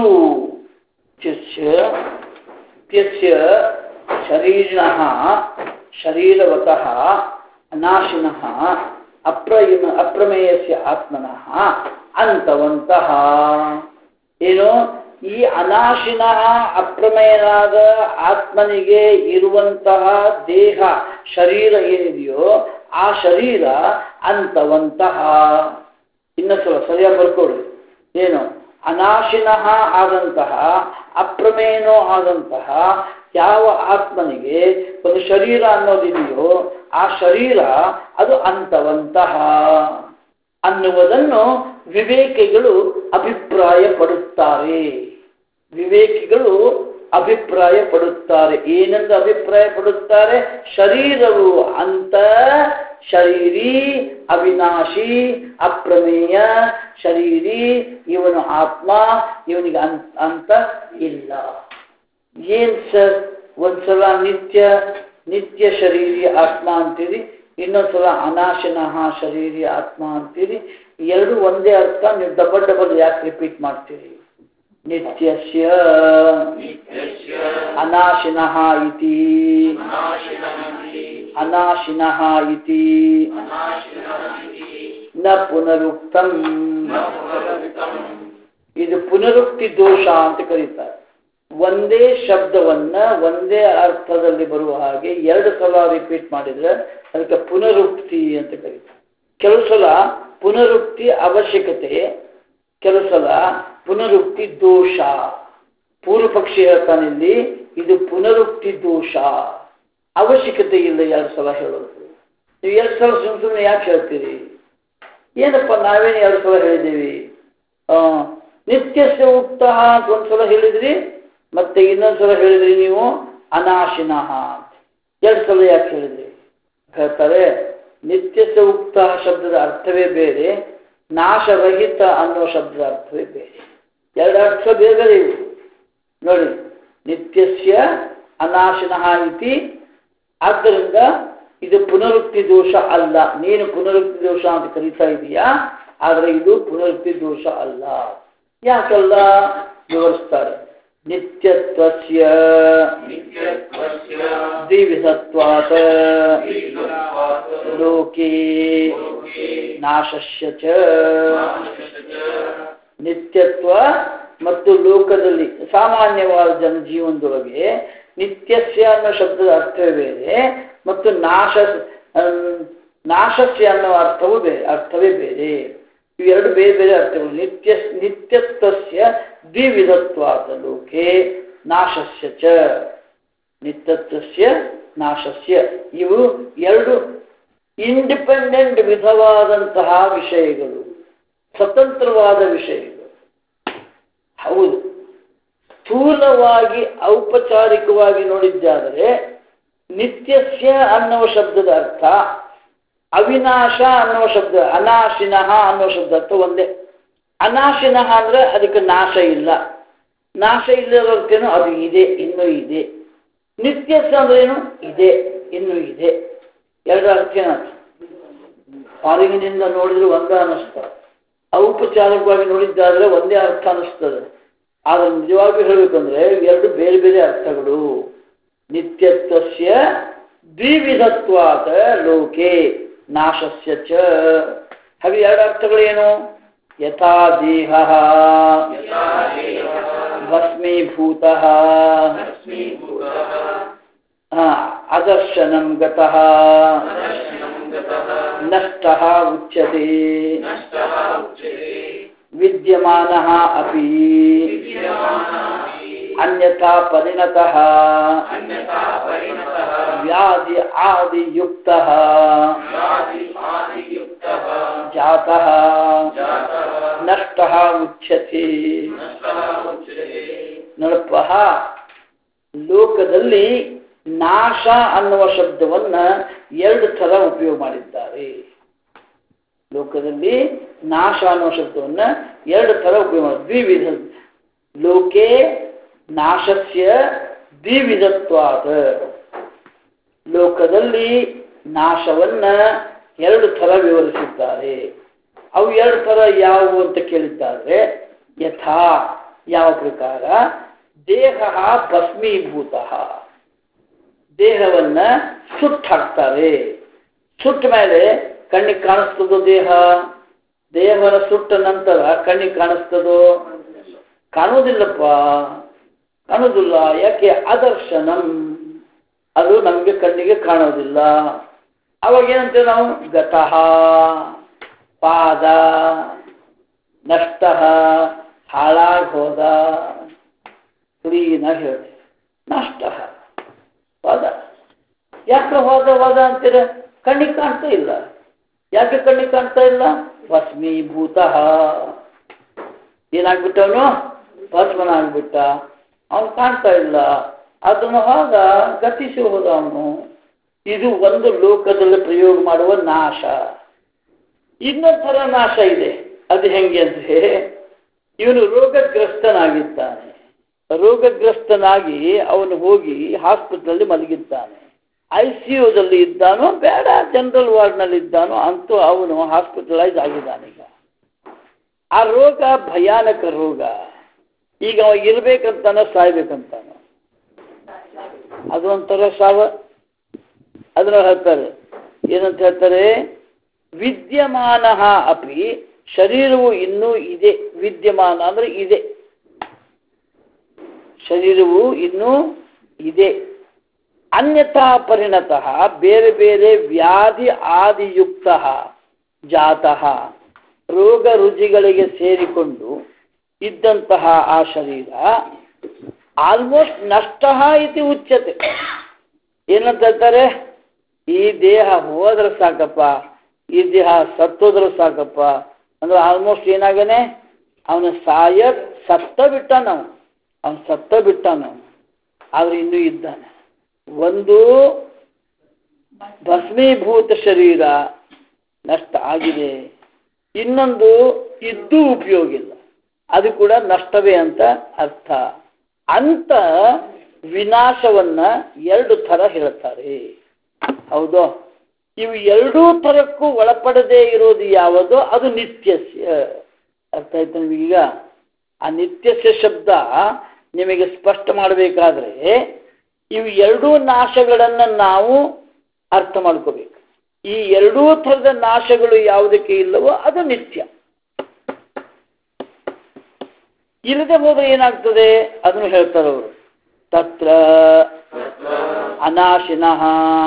ಶರೀರಿಣಃ ಶರೀರವತಃ ಅನಾಶಿನಃ ಅಪ್ರಮೇಯಸ್ಯ ಆತ್ಮನಃ ಅಂತವಂತಹ. ಏನು? ಈ ಅನಾಶಿನಃ ಅಪ್ರಮೇಯನಾದ ಆತ್ಮನಿಗೆ ಇರುವಂತಹ ದೇಹ ಶರೀರ ಏನಿದೆಯೋ ಆ ಶರೀರ ಅಂತವಂತಹ. ಇನ್ನೊಂದ್ಸಲ ಸರಿಯಾಗಿ ಬರ್ಕೊಡ್ರಿ. ಏನು? ಅನಾಶಿನಃ ಆದಂತಹ ಅಪ್ರಮೇಯನೋ ಆದಂತಹ ಯಾವ ಆತ್ಮನಿಗೆ ಒಂದು ಶರೀರ ಅನ್ನೋದಿದೆಯೋ ಆ ಶರೀರ ಅದು ಅಂತವಂತಹ ಅನ್ನುವುದನ್ನು ವಿವೇಕಿಗಳು ಅಭಿಪ್ರಾಯ ಪಡುತ್ತಾರೆ. ವಿವೇಕಿಗಳು ಅಭಿಪ್ರಾಯ ಪಡುತ್ತಾರೆ. ಏನೆಂದು ಅಭಿಪ್ರಾಯ ಪಡುತ್ತಾರೆ? ಶರೀರವು ಅಂತ, ಶರೀರಿ ಅವಿನಾಶಿ ಅಪ್ರಮೇಯ ಶರೀರಿ, ಇವನು ಆತ್ಮ, ಇವನಿಗೆ ಅಂತ ಇಲ್ಲ. ಏನ್ ಸರ್? ಒಂದ್ಸಲ ನಿತ್ಯ ಶರೀರಿ ಆತ್ಮ ಅಂತೀರಿ, ಇನ್ನೊಂದ್ಸಲ ಅನಾಶನಃ ಶರೀರಿ ಆತ್ಮ ಅಂತೀರಿ. ಎರಡು ಒಂದೇ ಅರ್ಥ. ನೀವು ಡಬಲ್ ಯಾಕೆ ರಿಪೀಟ್ ಮಾಡ್ತೀರಿ? ನಿತ್ಯಸ್ಯ ಅನಾಶಿನಃ ಇತಿ ಅನಾಶಿನಃ ಇತಿ ನ ಪುನರುಕ್ತಂ. ಇದು ಪುನರುಕ್ತಿ ದೋಷ ಅಂತ ಕರೀತಾರೆ. ಒಂದೇ ಶಬ್ದವನ್ನ ಒಂದೇ ಅರ್ಥದಲ್ಲಿ ಬರುವ ಹಾಗೆ 2 ಸಲ ರಿಪೀಟ್ ಮಾಡಿದ್ರೆ ಅದಕ್ಕೆ ಪುನರುಕ್ತಿ ಅಂತ ಕರೀತಾರೆ. ಕೆಲವು ಸಲ ಪುನರುಕ್ತಿ ಅವಶ್ಯಕತೆ, ಕೆಲವು ಸಲ ಪುನರುಕ್ತಿ ದೋಷ. ಪೂರ್ವ ಪಕ್ಷಿ ಹೇಳ್ತಾನಿಲ್ಲಿ ಇದು ಪುನರುಕ್ತಿ ದೋಷ, ಅವಶ್ಯಕತೆ ಇಲ್ಲ 2 ಸಲ ಹೇಳೋದು. ನೀವು 2 ಸಲ ಸುಮ್ಮನೆ ಯಾಕೆ ಹೇಳ್ತೀರಿ? ಏನಪ್ಪ ನಾವೇನು 2 ಸಲ ಹೇಳಿದ್ದೀವಿ? ನಿತ್ಯಸ್ಯ ಉಕ್ತ ಅಂತ 1 ಸಲ ಹೇಳಿದ್ರಿ, ಮತ್ತೆ ಇನ್ನೊಂದು ಸಲ ಹೇಳಿದ್ರಿ ನೀವು ಅನಾಶಿನಃ ಅಂತ. 2 ಸಲ ಯಾಕೆ ಹೇಳಿದ್ರಿ? ಹೇಳ್ತಾರೆ ನಿತ್ಯಸ್ಯ ಉಕ್ತ ಶಬ್ದದ ಅರ್ಥವೇ ಬೇರೆ, ನಾಶರಹಿತ ಅನ್ನೋ ಶಬ್ದದ ಅರ್ಥವೇ ಬೇರೆ. 2 ಅರ್ಥ ಬೇರೆ ಇವು ನೋಡಿ. ನಿತ್ಯಸ್ಯ ಅನಾಶಿನಃ ಇತಿ, ಆದ್ದರಿಂದ ಇದು ಪುನರುಕ್ತಿ ದೋಷ ಅಲ್ಲ. ನೀನು ಪುನರುಕ್ತಿ ದೋಷ ಅಂತ ಕರೀತಾ ಇದೀಯಾ, ಆದರೆ ಇದು ಪುನರುಕ್ತಿ ದೋಷ ಅಲ್ಲ. ಯಾಕಲ್ಲ ವಿವರಿಸ್ತಾರೆ. ನಿತ್ಯತ್ವಸ್ಯ ದ್ವಿವಿಧತ್ವಾತ್ ಲೋಕೆ ನಾಶಸ್ಯ ಚ. ನಿತ್ಯತ್ವ ಮತ್ತು ಲೋಕದಲ್ಲಿ ಸಾಮಾನ್ಯವಾದ ಜನಜೀವನದೊಳಗೆ ನಿತ್ಯಸ್ಯ ಅನ್ನೋ ಶಬ್ದದ ಅರ್ಥವೇ ಬೇರೆ ಮತ್ತು ನಾಶಸ್ಯ ಅನ್ನೋ ಅರ್ಥವೇ ಬೇರೆ. ಇವೆರಡು ಬೇರೆ ಬೇರೆ ಅರ್ಥಗಳು. ನಿತ್ಯತ್ವಸ್ಯ ದ್ವಿವಿಧತ್ವಾದ ಲೋಕೆ ನಾಶಸ್ಯ ಚ. ನಿತ್ಯತ್ವಸ್ಯ ನಾಶಸ್ಯ ಇವು 2 ಇಂಡಿಪೆಂಡೆಂಟ್ ವಿಧವಾದಂತಹ ವಿಷಯಗಳು, ಸ್ವತಂತ್ರವಾದ ವಿಷಯಗಳು. ಹೌದು, ಸ್ಥೂಲವಾಗಿ ಔಪಚಾರಿಕವಾಗಿ ನೋಡಿದ್ದಾದರೆ ನಿತ್ಯಸ್ಯ ಅನ್ನುವ ಶಬ್ದದ ಅರ್ಥ, ಅವಿನಾಶ ಅನ್ನುವ ಶಬ್ದ, ಅನಾಶಿನಃ ಅನ್ನುವ ಶಬ್ದ ಅರ್ಥ ಒಂದೇ. ಅನಾಶಿನಃ ಅಂದ್ರೆ ಅದಕ್ಕೆ ನಾಶ ಇಲ್ಲ, ನಾಶ ಇಲ್ಲದಕ್ಕೇನು ಅದು ಇದೆ, ಇನ್ನೂ ಇದೆ. ನಿತ್ಯಸ್ಯ ಅಂದ್ರೆ ಏನು? ಇದೆ, ಇನ್ನೂ ಇದೆ. 2 ಅರ್ಥ ಏನಾಯ್ತು? ಹೊರಗಿನಿಂದ ನೋಡಿದ್ರೆ ಒಂದೇ ಅನ್ನಿಸ್ತದೆ, ಔಪಚಾರಿಕವಾಗಿ ನೋಡಿದ್ದಾದ್ರೆ ಒಂದೇ ಅರ್ಥ ಅನ್ನಿಸ್ತದೆ. ಆದರೆ ನಿಜವಾಗಿ ಹೇಳಬೇಕಂದ್ರೆ 2 ಬೇರೆ ಬೇರೆ ಅರ್ಥಗಳು. ನಿತ್ಯತ್ವಸ್ಯ ದ್ವಿವಿಧತ್ವಾತ್ ಲೋಕೆ ನಾಶಸ್ಯ ಚ. ಹಾಗೆ 2 ಅರ್ಥಗಳೇನು? ಯಥಾ ದೇಹ ಭಸ್ಮೀಭೂತಃ ಅದರ್ಶನಂ ಗತಃ ನಷ್ಟಃ ಉಚ್ಯತೆ. ವಿದ್ಯಮಾನಃ ಅಪಿ ಅನ್ಯಥಾ ಪರಿಣತಃ ವ್ಯಾಧಿ ಆದಿಯುಕ್ತಃ ಜಾತಃ ನಷ್ಟಃ ಉಚ್ಯತೆ. ನೋಡಪ್ಪ, ಲೋಕದಲ್ಲಿ ನಾಶ ಅನ್ನುವ ಶಬ್ದವನ್ನ 2 ಥರ ಉಪಯೋಗ ಮಾಡಿದ್ದಾರೆ. ಲೋಕದಲ್ಲಿ ನಾಶ ಅನ್ನುವ ಶಬ್ದವನ್ನ 2 ಥರ ಉಪಯೋಗ ಮಾಡಿ. ದ್ವಿವಿಧ ಲೋಕೆ ನಾಶಸ್ಯ ದ್ವಿವಿಧತ್ವಾದ. ಲೋಕದಲ್ಲಿ ನಾಶವನ್ನ 2 ಥರ ವಿವರಿಸಿದ್ದಾರೆ. ಅವು 2 ಥರ ಯಾವುವು ಅಂತ ಕೇಳಿದ್ದಾರೆ. ಯಥಾ ಯಾವ ಪ್ರಕಾರ? ದೇಹ ಭಸ್ಮೀಭೂತ, ದೇಹವನ್ನ ಸುಟ್ಟು ಹಾಕ್ತಾರೆ. ಸುಟ್ಟ ಮೇಲೆ ಕಣ್ಣಿಗೆ ಕಾಣಿಸ್ತದೋ ದೇಹ? ದೇಹವನ್ನು ಸುಟ್ಟ ನಂತರ ಕಣ್ಣಿಗೆ ಕಾಣಿಸ್ತದೋ? ಕಾಣುವುದಿಲ್ಲಪ್ಪ, ಕಾಣುವುದಿಲ್ಲ. ಯಾಕೆ? ಅದರ್ಶನಂ, ಅದು ನಮಗೆ ಕಣ್ಣಿಗೆ ಕಾಣೋದಿಲ್ಲ. ಅವಾಗ ಏನಂತೇವೆ ನಾವು? ಗತಃ ಪಾದ, ನಷ್ಟಃ ಹಾಳಾಗಿ ಹೋದ. ಕ್ಲೀನಾಗಿ ಹೇಳ್ತೇವೆ ನಷ್ಟಃ ವಾದ. ಯಾಕೆ ವಾದ ಅಂತೀರ? ಕಣ್ಣಿಗೆ ಕಾಣ್ತಾ ಇಲ್ಲ. ಯಾಕೆ ಕಣ್ಣಿಗೆ ಕಾಣ್ತಾ ಇಲ್ಲ? ಭಸ್ಮೀಭೂತ. ಏನಾಗ್ಬಿಟ್ಟವನು? ಭಸ್ಮನಾಗ್ಬಿಟ್ಟ. ಅವನು ಕಾಣ್ತಾ ಇಲ್ಲ. ಅದನ್ನು ಹೋದ, ಗತಿಸಿ ಹೋದ ಅವನು. ಇದು ಒಂದು ಲೋಕದಲ್ಲಿ ಪ್ರಯೋಗ ಮಾಡುವ ನಾಶ. ಇನ್ನೊಂದು ಥರ ನಾಶ ಇದೆ. ಅದು ಹೆಂಗೆ ಅಂದ್ರೆ, ಇವನು ರೋಗಗ್ರಸ್ತನಾಗಿದ್ದಾನೆ. ರೋಗಗ್ರಸ್ತನಾಗಿ ಅವನು ಹೋಗಿ ಹಾಸ್ಪಿಟಲ್ ಮಲಗಿದ್ದಾನೆ. ICUದಲ್ಲಿ ಇದ್ದಾನೋ ಬೇಡ ಜನರಲ್ ವಾರ್ಡ್ನಲ್ಲಿ ಇದ್ದಾನೋ ಅಂತೂ ಅವನು ಹಾಸ್ಪಿಟಲೈಸ್ ಆಗಿದ್ದಾನೆ. ಈಗ ಆ ರೋಗ ಭಯಾನಕ ರೋಗ. ಈಗ ಅವ ಇರ್ಬೇಕಂತಾನೋ ಸಾಯ್ಬೇಕಂತಾನೋ? ಅದು ಒಂಥರ ಸಾವ. ಅದನ್ನ ಹೇಳ್ತಾರೆ, ಏನಂತ ಹೇಳ್ತಾರೆ? ವಿದ್ಯಮಾನ ಅಪಿ, ಶರೀರವು ಇನ್ನೂ ಇದೆ. ವಿದ್ಯಮಾನ ಅಂದ್ರೆ ಇದೆ, ಶರೀರವು ಇನ್ನೂ ಇದೆ. ಅನ್ಯಥಾ ಪರಿಣತಃ, ಬೇರೆ ಬೇರೆ ವ್ಯಾಧಿ ಆದಿಯುಕ್ತ ಜಾತಃ, ರೋಗ ರುಜಿಗಳಿಗೆ ಸೇರಿಕೊಂಡು ಇದ್ದಂತಹ ಆ ಶರೀರ ಆಲ್ಮೋಸ್ಟ್ ನಷ್ಟ ಇತಿ ಉಚ್ಯತೆ. ಏನಂತ ಹೇಳ್ತಾರೆ? ಈ ದೇಹ ಹೋದ್ರೆ ಸಾಕಪ್ಪ, ಈ ದೇಹ ಸತ್ತೋದ್ರೆ ಸಾಕಪ್ಪ ಅಂದ್ರೆ ಆಲ್ಮೋಸ್ಟ್ ಏನಾಗನೆ ಅವನ ಸತ್ತ ಬಿಟ್ಟಾನ, ಅವನು ಸತ್ತ ಬಿಟ್ಟಾನ. ಆದ್ರೆ ಇನ್ನೂ ಇದ್ದಾನೆ. ಒಂದು ಭಸ್ಮೀಭೂತ ಶರೀರ ನಷ್ಟ ಆಗಿದೆ, ಇನ್ನೊಂದು ಇದ್ದೂ ಉಪಯೋಗ ಇಲ್ಲ, ಅದು ಕೂಡ ನಷ್ಟವೇ ಅಂತ ಅರ್ಥ. ಅಂತ ವಿನಾಶವನ್ನ ಎರಡು ಥರ ಹೇಳ್ತಾರೆ. ಹೌದು, ಇವು ಎರಡೂ ಥರಕ್ಕೂ ಒಳಪಡದೇ ಇರೋದು ಯಾವುದೋ ಅದು ನಿತ್ಯಸ್ಯ. ಅರ್ಥ ಆಯ್ತು ನಿಮಗೀಗ? ಆ ನಿತ್ಯಸ್ಯ ಶಬ್ದ ನಿಮಗೆ ಸ್ಪಷ್ಟ ಮಾಡಬೇಕಾದ್ರೆ ಇವು ಎರಡೂ ನಾಶಗಳನ್ನು ನಾವು ಅರ್ಥ ಮಾಡ್ಕೋಬೇಕು. ಈ ಎರಡೂ ಥರದ ನಾಶಗಳು ಯಾವುದಕ್ಕೆ ಇಲ್ಲವೋ ಅದು ನಿತ್ಯ. ಇಲ್ಲದೆ ಹೋದ್ರೆ ಏನಾಗ್ತದೆ ಅದನ್ನು ಹೇಳ್ತಾರೆ ಅವರು. ತತ್ರ ಅನಾಶಿನಃ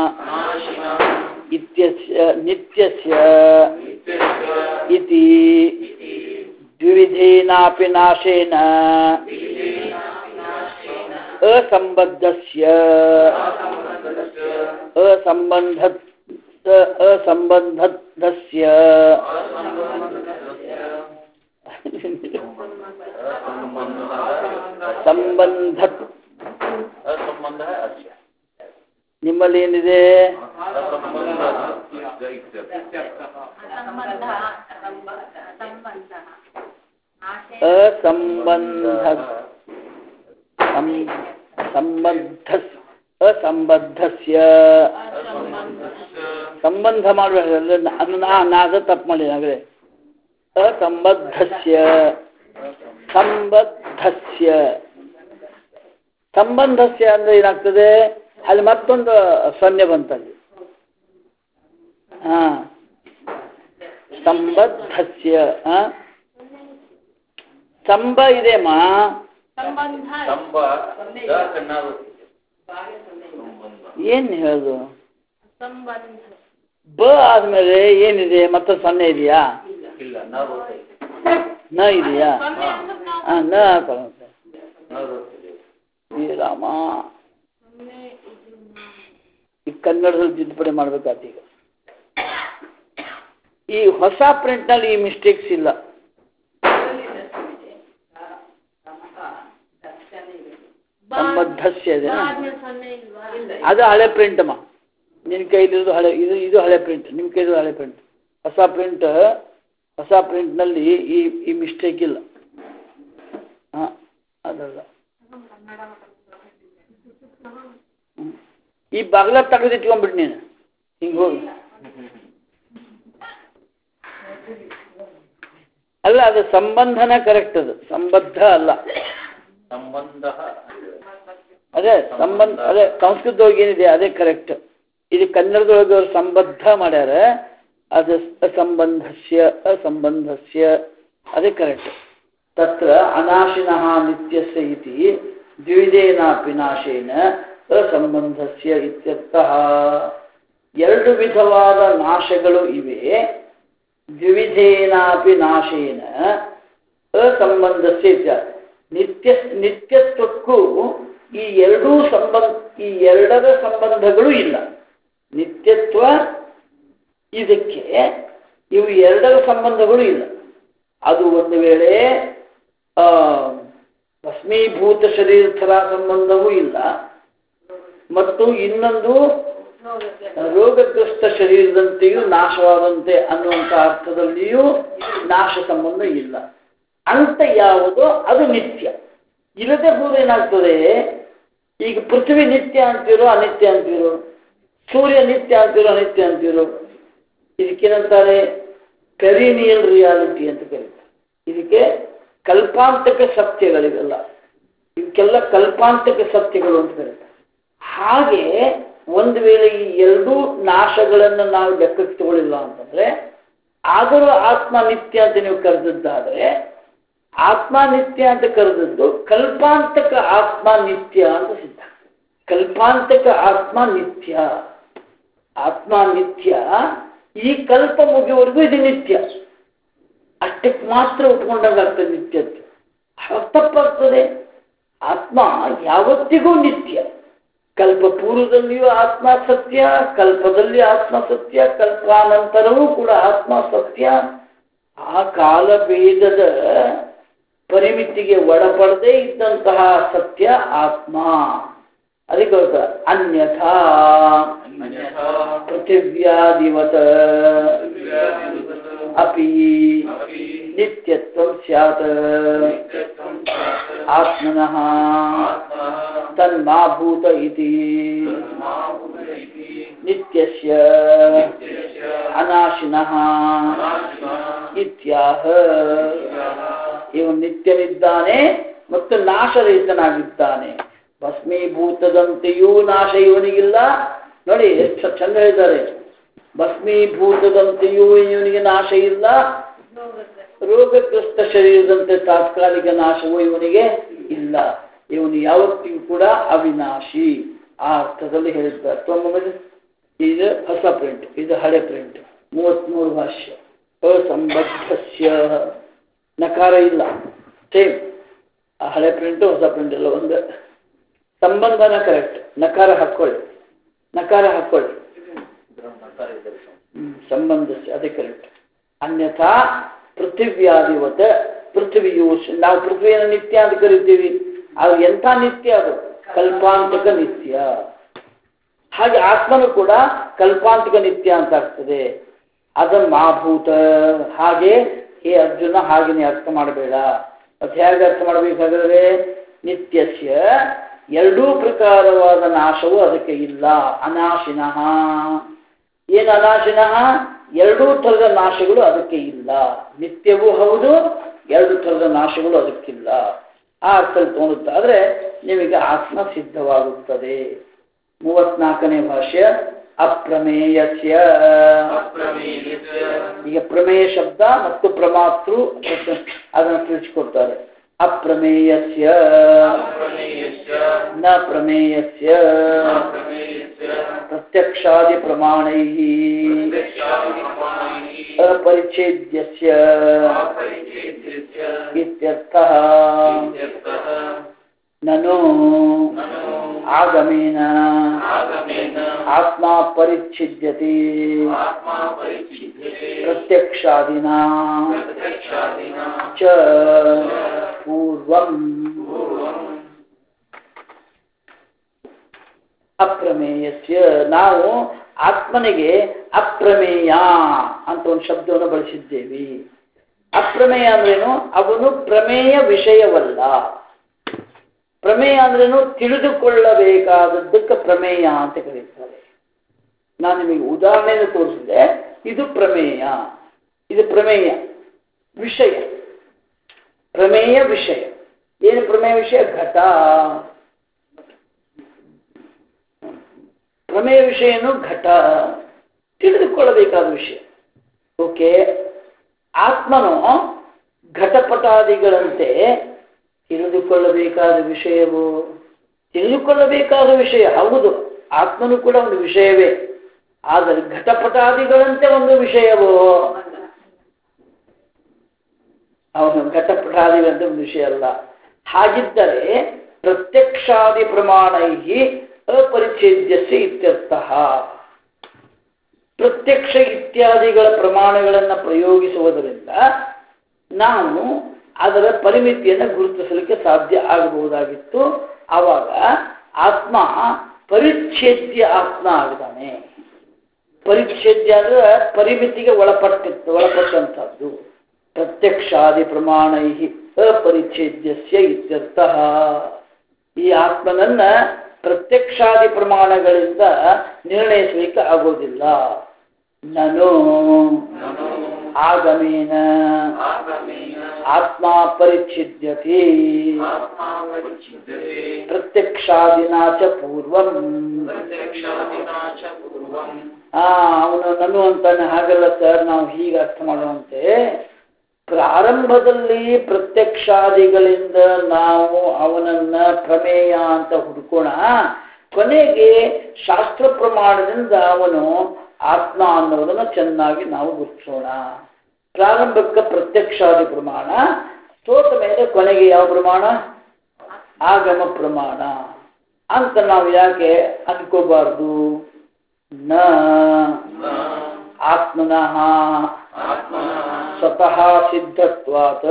ಇತ್ಯಸ್ಯ ನಿತ್ಯಸ್ಯ ಇತಿ ದ್ವಿವಿಧೇನಾಪಿ ನಾಶೇನ ಅಸಂಬದ್ಧಸ್ಯ ಅಸಂಬದ್ಧಸ್ಯ ನಿಮ್ಮಲ್ಲಿ ಏನಿದೆ? ಅಸಂಬದ್ಧಸ್ಯ ಸಂಬಂಧ ಮಾಡಬೇಡ, ನಾದ ತಪ್ಪು ಮಾಡಿದ್ರೆ ಅಸಂಬದ್ಧಸ್ಯ ಸಂಬದ್ಧಸ್ಯ ಸಂಬಂಧಸ್ಯ ಅಂದ್ರೆ ಏನಾಗ್ತದೆ? ಅಲ್ಲಿ ಮತ್ತೊಂದು ಸೊನ್ನೆ ಬಂತಲ್ಲಿ. ಸಂಬದ್ಧಸ್ಯ ಸಂಬ ಇದೆಮ್ಮ, ಏನ್ ಹೇಳುದು? ಬ ಆದ್ಮೇಲೆ ಏನಿದೆ? ಮತ್ತೊಂದು ಸೊನ್ನೆ ಇದೆಯಾ? ನ ಇದೆಯಾ? ನ ರಾಮ, ಈ ಕನ್ನಡದಲ್ಲಿ ತಿದ್ದುಪಡಿ ಮಾಡ್ಬೇಕಾದ. ಈಗ ಈ ಹೊಸ ಪ್ರಿಂಟ್ ನಲ್ಲಿ ಈ ಮಿಸ್ಟೇಕ್ಸ್ ಇಲ್ಲ. ಸಂಬದ್ಧಸ್ಯ ಇದೆ, ಅದು ಹಳೆ ಪ್ರಿಂಟ್ ಅಮ್ಮ. ನಿನ್ ಕೈಲಿರೋದು ಹಳೆ, ಇದು ಹಳೆ ಪ್ರಿಂಟ್, ನಿಮ್ ಕೈಲಿರೋದು ಹಳೆ ಪ್ರಿಂಟ್. ಹೊಸ ಪ್ರಿಂಟ್ ನಲ್ಲಿ ಈ ಮಿಸ್ಟೇಕ್ ಇಲ್ಲ. ಅದಲ್ಲ, ಈ ಬಾಗ್ಲ ತೆಗೆದಿಟ್ಕೊಂಡ್ಬಿಟ್ಟು ನೀನು ಹಿಂಗೆ ಹೋಗಿ. ಅಲ್ಲ, ಅದು ಸಂಬಂಧನ ಕರೆಕ್ಟ್, ಅದು ಸಂಬದ್ಧ ಅಲ್ಲ. ಅದೇ ಸಂಬಂಧ, ಅದೇ ಸಂಸ್ಕೃತದೊಳಗೆ ಏನಿದೆ ಅದೇ ಕರೆಕ್ಟ್. ಇದು ಕನ್ನಡದೊಳಗೆ ಅವರು ಸಂಬದ್ಧ ಮಾಡ್ಯಾರ, ಅದು ಅಸಂಬಂಧಸ್ಯ ಅದೇ ಕರೆಕ್ಟ್. ತತ್ರ ಅನಾಶಿನಃ ನಿತ್ಯಸ್ಯ ಇತಿ ದ್ವಿವಿಧೇನಾಪಿ ನಾಶೇನ ಅಸಂಬಂಧಸ್ಯ ಇತ್ಯರ್ಥಃ. ಎರಡು ವಿಧವಾದ ನಾಶಗಳು ಇವೆ. ದ್ವಿವಿಧೇನಾಪಿ ನಾಶೇನ ಅಸಂಬಂಧಸ್ಯ ಇತ್ಯರ್ಥ. ನಿತ್ಯತ್ವಕ್ಕೂ ಈ ಎರಡರ ಸಂಬಂಧಗಳು ಇಲ್ಲ. ನಿತ್ಯತ್ವ ಇದಕ್ಕೆ, ಇವು ಎರಡರ ಸಂಬಂಧಗಳು ಇಲ್ಲ. ಅದು ಒಂದು ವೇಳೆ ಭಸ್ಮೀಭೂತ ಶರೀರ ಥರ ಸಂಬಂಧವೂ ಇಲ್ಲ, ಮತ್ತು ಇನ್ನೊಂದು ರೋಗಗ್ರಸ್ತ ಶರೀರದಂತೆಯೂ ನಾಶವಾದಂತೆ ಅನ್ನುವಂಥ ಅರ್ಥದಲ್ಲಿಯೂ ನಾಶ ಸಂಬಂಧ ಇಲ್ಲ. ಅಂತ ಯಾವುದೋ ಅದು ನಿತ್ಯ. ಇಲ್ಲದೆ ಹೋದ್ರೆ ಏನಾಗ್ತದೆ? ಈಗ ಪೃಥ್ವಿ ನಿತ್ಯ ಅಂತೀರೋ ಅನಿತ್ಯ ಅಂತೀರೋ? ಸೂರ್ಯ ನಿತ್ಯ ಅಂತೀರೋ ಅನಿತ್ಯ ಅಂತೀರೋ? ಇದಕ್ಕೇನಂತಾರೆ? ಪೆರಿನಿಯಲ್ ರಿಯಾಲಿಟಿ ಅಂತ ಕರೀತಾರೆ. ಇದಕ್ಕೆ ಕಲ್ಪಾಂತಕ ಸತ್ಯಗಳಿವೆಲ್ಲ, ಇವಕ್ಕೆಲ್ಲ ಕಲ್ಪಾಂತಕ ಸತ್ಯಗಳು ಅಂತ ಕರೀತಾರೆ. ಹಾಗೆ ಒಂದು ವೇಳೆ ಈ ಎರಡೂ ನಾಶಗಳನ್ನು ನಾವು ಲೆಕ್ಕಕ್ಕೆ ತಗೊಳ್ಳಿಲ್ಲ ಅಂತಂದ್ರೆ, ಆದರೂ ಆತ್ಮ ನಿತ್ಯ ಅಂತ ನೀವು ಕರೆದದ್ದಾದ್ರೆ, ಆತ್ಮ ನಿತ್ಯ ಅಂತ ಕರೆದದ್ದು ಕಲ್ಪಾಂತಕ ಆತ್ಮ ನಿತ್ಯ ಅಂತ ಸಿದ್ಧ. ಕಲ್ಪಾಂತಕ ಆತ್ಮ ನಿತ್ಯ, ಆತ್ಮ ನಿತ್ಯ, ಈ ಕಲ್ಪ ಮುಗಿಯುವವರೆಗೂ ಇದು ನಿತ್ಯ. ಅಷ್ಟಕ್ಕೆ ಮಾತ್ರ ಉಟ್ಕೊಂಡಾಗ್ತದೆ ನಿತ್ಯತ್ವ. ತಪ್ಪಾಗ್ತದೆ. ಆತ್ಮ ಯಾವತ್ತಿಗೂ ನಿತ್ಯ. ಕಲ್ಪಪೂರ್ವದಲ್ಲಿಯೂ ಆತ್ಮ ಸತ್ಯ, ಕಲ್ಪದಲ್ಲಿ ಆತ್ಮ ಸತ್ಯ, ಕಲ್ಪಾನಂತರವೂ ಕೂಡ ಆತ್ಮ ಸತ್ಯ. ಆ ಕಾಲಭೇದದ ಪರಿಮಿತಿಗೆ ಒಳಪಡದೇ ಇದ್ದಂತಹ ಸತ್ಯ ಆತ್ಮ. ಅದಕ್ಕೆ ಗೊತ್ತ ಅನ್ಯಥಾ ಪೃಥಿವ್ಯಾದಿವತ ಅಪಿ ನಿತ್ಯತ್ವಂ ಸ್ಯಾತ್ ಆತ್ಮನಃ ತನ್ಮಾಭೂತ ಇತಿ ನಿತ್ಯಸ್ಯ ಅನಾಶಿನಃ ಇತ್ಯಾಹ. ಇವನು ನಿತ್ಯನಿದ್ದಾನೆ ಮತ್ತು ನಾಶರಹಿತನಾಗಿದ್ದಾನೆ. ಭಸ್ಮೀಭೂತದಂತೆಯೂ ನಾಶ ಇವನಿಗಿಲ್ಲ. ನೋಡಿ ಎಷ್ಟು ಚಂದ ಹೇಳಿದ್ದಾರೆ. ಭಸ್ಮೀಭೂತದಂತೆಯೂ ಇವನಿಗೆ ನಾಶ ಇಲ್ಲ, ರೋಗಗ್ರಸ್ತ ಶರೀರದಂತೆ ತಾತ್ಕಾಲಿಕ ನಾಶವೂ ಇವನಿಗೆ ಇಲ್ಲ. ಇವನು ಯಾವತ್ತಿಗೂ ಕೂಡ ಅವಿನಾಶಿ. ಆ ಅರ್ಥದಲ್ಲಿ ಹೇಳಿದ್ದಾರೆ. ಇದು ಹೊಸ ಪ್ರಿಂಟ್, ಇದು ಹಳೆ ಪ್ರಿಂಟ್. 33 ಭಾಷ್ಯ. ಅಸಂಬದ್ಧಸ್ಯ ನಕಾರ ಇಲ್ಲ. ಸೇಮ್ ಆ ಹಳೆ ಪ್ರಿಂಟು ಹೊಸ ಪ್ರಿಂಟ್ ಎಲ್ಲ ಒಂದು. ಸಂಬಂಧನ ಕರೆಕ್ಟ್. ನಕಾರ ಹಾಕೊಳ್ಳಿ, ನಕಾರ ಹಾಕೊಳ್ಳಿ. ಸಂಬಂಧಸ್ಯ ಅದೇ ಕರೆಕ್ಟ್. ಅನ್ಯಥಾ ಪೃಥಿವ್ಯಾದಿವತ ಪೃಥ್ವಿಯು, ನಾವು ಪೃಥ್ವಿಯನ್ನು ನಿತ್ಯ ಅಂತ ಕರಿತೀವಿ. ಅದು ಎಂಥ ನಿತ್ಯ? ಅದು ಕಲ್ಪಾಂತಕ ನಿತ್ಯ. ಹಾಗೆ ಆತ್ಮನು ಕೂಡ ಕಲ್ಪಾಂತಕ ನಿತ್ಯ ಅಂತ ಆಗ್ತದೆ. ಅದನ್ನು ಮಾಭೂತ. ಹಾಗೆ ಹೇ ಅರ್ಜುನ, ಹಾಗೆ ನೀ ಅರ್ಥ ಮಾಡಬೇಡ. ಮತ್ತೆ ಹೇಗೆ ಅರ್ಥ ಮಾಡಬೇಕಾದ್ರೆ ನಿತ್ಯಸ್ಯ ಎರಡೂ ಪ್ರಕಾರವಾದ ನಾಶವು ಅದಕ್ಕೆ ಇಲ್ಲ. ಅನಾಶಿನಃ. ಏನು ಅನಾಶಿನಃ? ಎರಡೂ ಥರದ ನಾಶಗಳು ಅದಕ್ಕೆ ಇಲ್ಲ. ನಿತ್ಯವೂ ಹೌದು, ಎರಡು ಥರದ ನಾಶಗಳು ಅದಕ್ಕಿಲ್ಲ. ಆ ಅರ್ಥದಲ್ಲಿ ತೋರುತ್ತಾದ್ರೆ ನಿಮಗೆ ಆತ್ಮ ಸಿದ್ಧವಾಗುತ್ತದೆ. 34ನೇ ಭಾಷ್ಯ. ಅಪ್ರಮೇಯಸ್ಯ. ಈಗ ಪ್ರಮೇಯ ಶಬ್ದ ಮತ್ತು ಪ್ರಮಾತೃ ಅದನ್ನು ತಿಳಿಸಿಕೊಡ್ತಾರೆ. ಅಪ್ರಮೇಯಸ್ಯ ನ ಪ್ರಮೇಯಸ್ಯ ಪ್ರತ್ಯಕ್ಷಾದಿ ಪ್ರಮಾಣೈಃ ಅಪರಿಚ್ಛೇದ್ಯಸ್ಯ ಇತ್ಯರ್ಥಃ. ನನು ಆಗಮೇನ ಆತ್ಮ ಪರಿಚ್ಛಿದ್ಯತೆ ಪ್ರತ್ಯಕ್ಷಾದಿನಾ ಚ ಪೂರ್ವಂ. ಅಪ್ರಮೇಯಸ್ಯ, ನಾವು ಆತ್ಮನಿಗೆ ಅಪ್ರಮೇಯ ಅಂತ ಒಂದು ಶಬ್ದವನ್ನು ಬಳಸಿದ್ದೇವೆ. ಅಪ್ರಮೇಯ ಅಂದ್ರೇನು? ಅವನು ಪ್ರಮೇಯ ವಿಷಯವಲ್ಲ. ಪ್ರಮೇಯ ಅಂದ್ರೇನು? ತಿಳಿದುಕೊಳ್ಳಬೇಕಾದದ್ದಕ್ಕೆ ಪ್ರಮೇಯ ಅಂತ ಕರೀತಾರೆ. ನಾನು ನಿಮಗೆ ಉದಾಹರಣೆಯನ್ನು ತೋರಿಸಿದೆ. ಇದು ಪ್ರಮೇಯ, ಇದು ಪ್ರಮೇಯ ವಿಷಯ. ಪ್ರಮೇಯ ವಿಷಯ ಏನು? ಪ್ರಮೇಯ ವಿಷಯ ಘಟ. ಪ್ರಮೇಯ ವಿಷಯನು ಘಟ, ತಿಳಿದುಕೊಳ್ಳಬೇಕಾದ ವಿಷಯ. ಓಕೆ. ಆತ್ಮನು ಘಟಪಟಾದಿಗಳಂತೆ ತಿಳಿದುಕೊಳ್ಳಬೇಕಾದ ವಿಷಯವು, ತಿಳಿದುಕೊಳ್ಳಬೇಕಾದ ವಿಷಯ ಹೌದು. ಆತ್ಮನು ಕೂಡ ಒಂದು ವಿಷಯವೇ. ಆದರೆ ಘಟಪಟಾದಿಗಳಂತೆ ಒಂದು ವಿಷಯವೋ? ಅವನು ಘಟಪಟಾದಿಗಳಂತೆ ಒಂದು ವಿಷಯ ಅಲ್ಲ. ಹಾಗಿದ್ದರೆ ಪ್ರತ್ಯಕ್ಷಾದಿ ಪ್ರಮಾಣೈಹಿ ಅಪರಿಚ್ಛೇದ್ಯಸ್ಯ ಇತ್ಯರ್ಥಃ. ಪ್ರತ್ಯಕ್ಷ ಇತ್ಯಾದಿಗಳ ಪ್ರಮಾಣಗಳನ್ನು ಪ್ರಯೋಗಿಸುವುದರಿಂದ ನಾವು ಅದರ ಪರಿಮಿತಿಯನ್ನು ಗುರುತಿಸಲಿಕ್ಕೆ ಸಾಧ್ಯ ಆಗಬಹುದಾಗಿತ್ತು. ಆವಾಗ ಆತ್ಮ ಪರಿಚ್ಛೇದ್ಯ ಆತ್ಮ ಆಗಿದ್ದಾನೆ. ಪರಿಚ್ಛೇದ್ಯ ಅಂದ್ರೆ ಪರಿಮಿತಿಗೆ ಒಳಪಟ್ಟಂಥದ್ದು. ಪ್ರತ್ಯಕ್ಷಾದಿ ಪ್ರಮಾಣೈಹಿ ಅಪರಿಚ್ಛೇದ್ಯಸ್ಯ ಇತ್ಯರ್ಥಃ. ಈ ಆತ್ಮನನ್ನ ಪ್ರತ್ಯಕ್ಷಾದಿ ಪ್ರಮಾಣಗಳಿಂದ ನಿರ್ಣಯಿಸಲಿಕ್ಕೆ ಆಗೋದಿಲ್ಲ. ನನು ಆಗಮೇನ ಆತ್ಮ ಪರಿಚ್ಛಿದ್ಯತೆ ಪ್ರತ್ಯಕ್ಷಾದಿನಾ ಚ ಪೂರ್ವಂ. ಅವನು ನನು ಅಂತಾನೆ. ಹಾಗಲ್ಲ ಸರ್, ನಾವು ಹೀಗೆ ಅರ್ಥ ಮಾಡುವಂತೆ. ಪ್ರಾರಂಭದಲ್ಲಿ ಪ್ರತ್ಯಕ್ಷಾದಿಗಳಿಂದ ನಾವು ಅವನನ್ನ ಪ್ರಮೇಯ ಅಂತ ಹುಡುಕೋಣ. ಕೊನೆಗೆ ಶಾಸ್ತ್ರ ಪ್ರಮಾಣದಿಂದ ಅವನು ಆತ್ಮ ಅನ್ನೋದನ್ನು ಚೆನ್ನಾಗಿ ನಾವು ಗುರುತಿಸೋಣ. ಪ್ರಾರಂಭಕ್ಕೆ ಪ್ರತ್ಯಕ್ಷಾದಿ ಪ್ರಮಾಣ, ಸೋತ ಮೇಲೆ ಕೊನೆಗೆ ಯಾವ ಪ್ರಮಾಣ? ಆಗಮ ಪ್ರಮಾಣ ಅಂತ ನಾವು ಯಾಕೆ ಅನ್ಕೋಬಾರ್ದು? ನ ಆತ್ಮನಃ ಸ್ವತಃ ಸಿದ್ಧತ್ವಾತ್,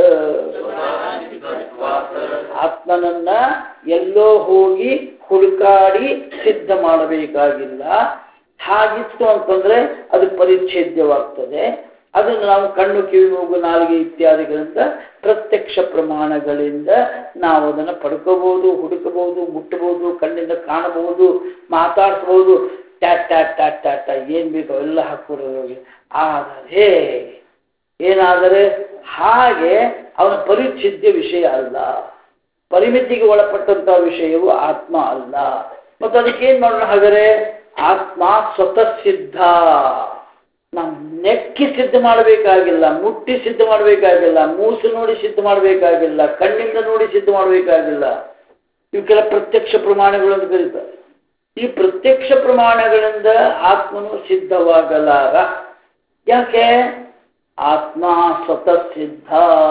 ಆತ್ಮನನ್ನ ಎಲ್ಲೋ ಹೋಗಿ ಹುಡುಕಾಡಿ ಸಿದ್ಧ ಮಾಡಬೇಕಾಗಿಲ್ಲ. ಹಾಗಿತ್ತು ಅಂತಂದ್ರೆ ಅದು ಪರಿಚ್ಛೇದ್ಯವಾಗ್ತದೆ. ಅದನ್ನು ನಾವು ಕಣ್ಣು, ಕಿವಿ, ಮೂಗು, ನಾಲಿಗೆ ಇತ್ಯಾದಿಗಳಿಂದ ಪ್ರತ್ಯಕ್ಷ ಪ್ರಮಾಣಗಳಿಂದ ನಾವು ಅದನ್ನು ಪಡ್ಕೋಬಹುದು, ಹುಡುಕಬಹುದು, ಮುಟ್ಟಬಹುದು, ಕಣ್ಣಿಂದ ಕಾಣಬಹುದು, ಮಾತಾಡಿಸಬಹುದು. ಟ್ಯಾಟ್ ಟ್ಯಾಟ್ ಟ್ಯಾಟ್ ಟ್ಯಾಟ್ ಏನ್ ಬೇಕೋ ಎಲ್ಲ ಹಾಕೋರಿಗೆ. ಆದರೆ ಏನಾದರೆ ಹಾಗೆ ಅವನ ಪರಿಚ್ಛಿದ್ಯ ವಿಷಯ ಅಲ್ಲ, ಪರಿಮಿತಿಗೆ ಒಳಪಟ್ಟಂತಹ ವಿಷಯವು ಆತ್ಮ ಅಲ್ಲ. ಮತ್ತು ಅದಕ್ಕೇನ್ ಮಾಡೋಣ? ಹಾಗಾದರೆ ಆತ್ಮ ಸ್ವತಃ ಸಿದ್ಧ. ನಾವು ನೆಕ್ಕಿ ಸಿದ್ಧ ಮಾಡಬೇಕಾಗಿಲ್ಲ, ಮುಟ್ಟಿ ಸಿದ್ಧ ಮಾಡಬೇಕಾಗಿಲ್ಲ, ಮೂಸು ನೋಡಿ ಸಿದ್ಧ ಮಾಡಬೇಕಾಗಿಲ್ಲ, ಕಣ್ಣಿಂದ ನೋಡಿ ಸಿದ್ಧ ಮಾಡಬೇಕಾಗಿಲ್ಲ. ಇವಕ್ಕೆಲ್ಲ ಪ್ರತ್ಯಕ್ಷ ಪ್ರಮಾಣಗಳು ಅಂತ ಕರೀತಾರೆ. ಈ ಪ್ರತ್ಯಕ್ಷ ಪ್ರಮಾಣಗಳಿಂದ ಆತ್ಮನು ಸಿದ್ಧವಾಗಲಾರ. ಯಾಕೆ? ಆತ್ಮ ಸ್ವತಃ ಸಿದ್ಧ.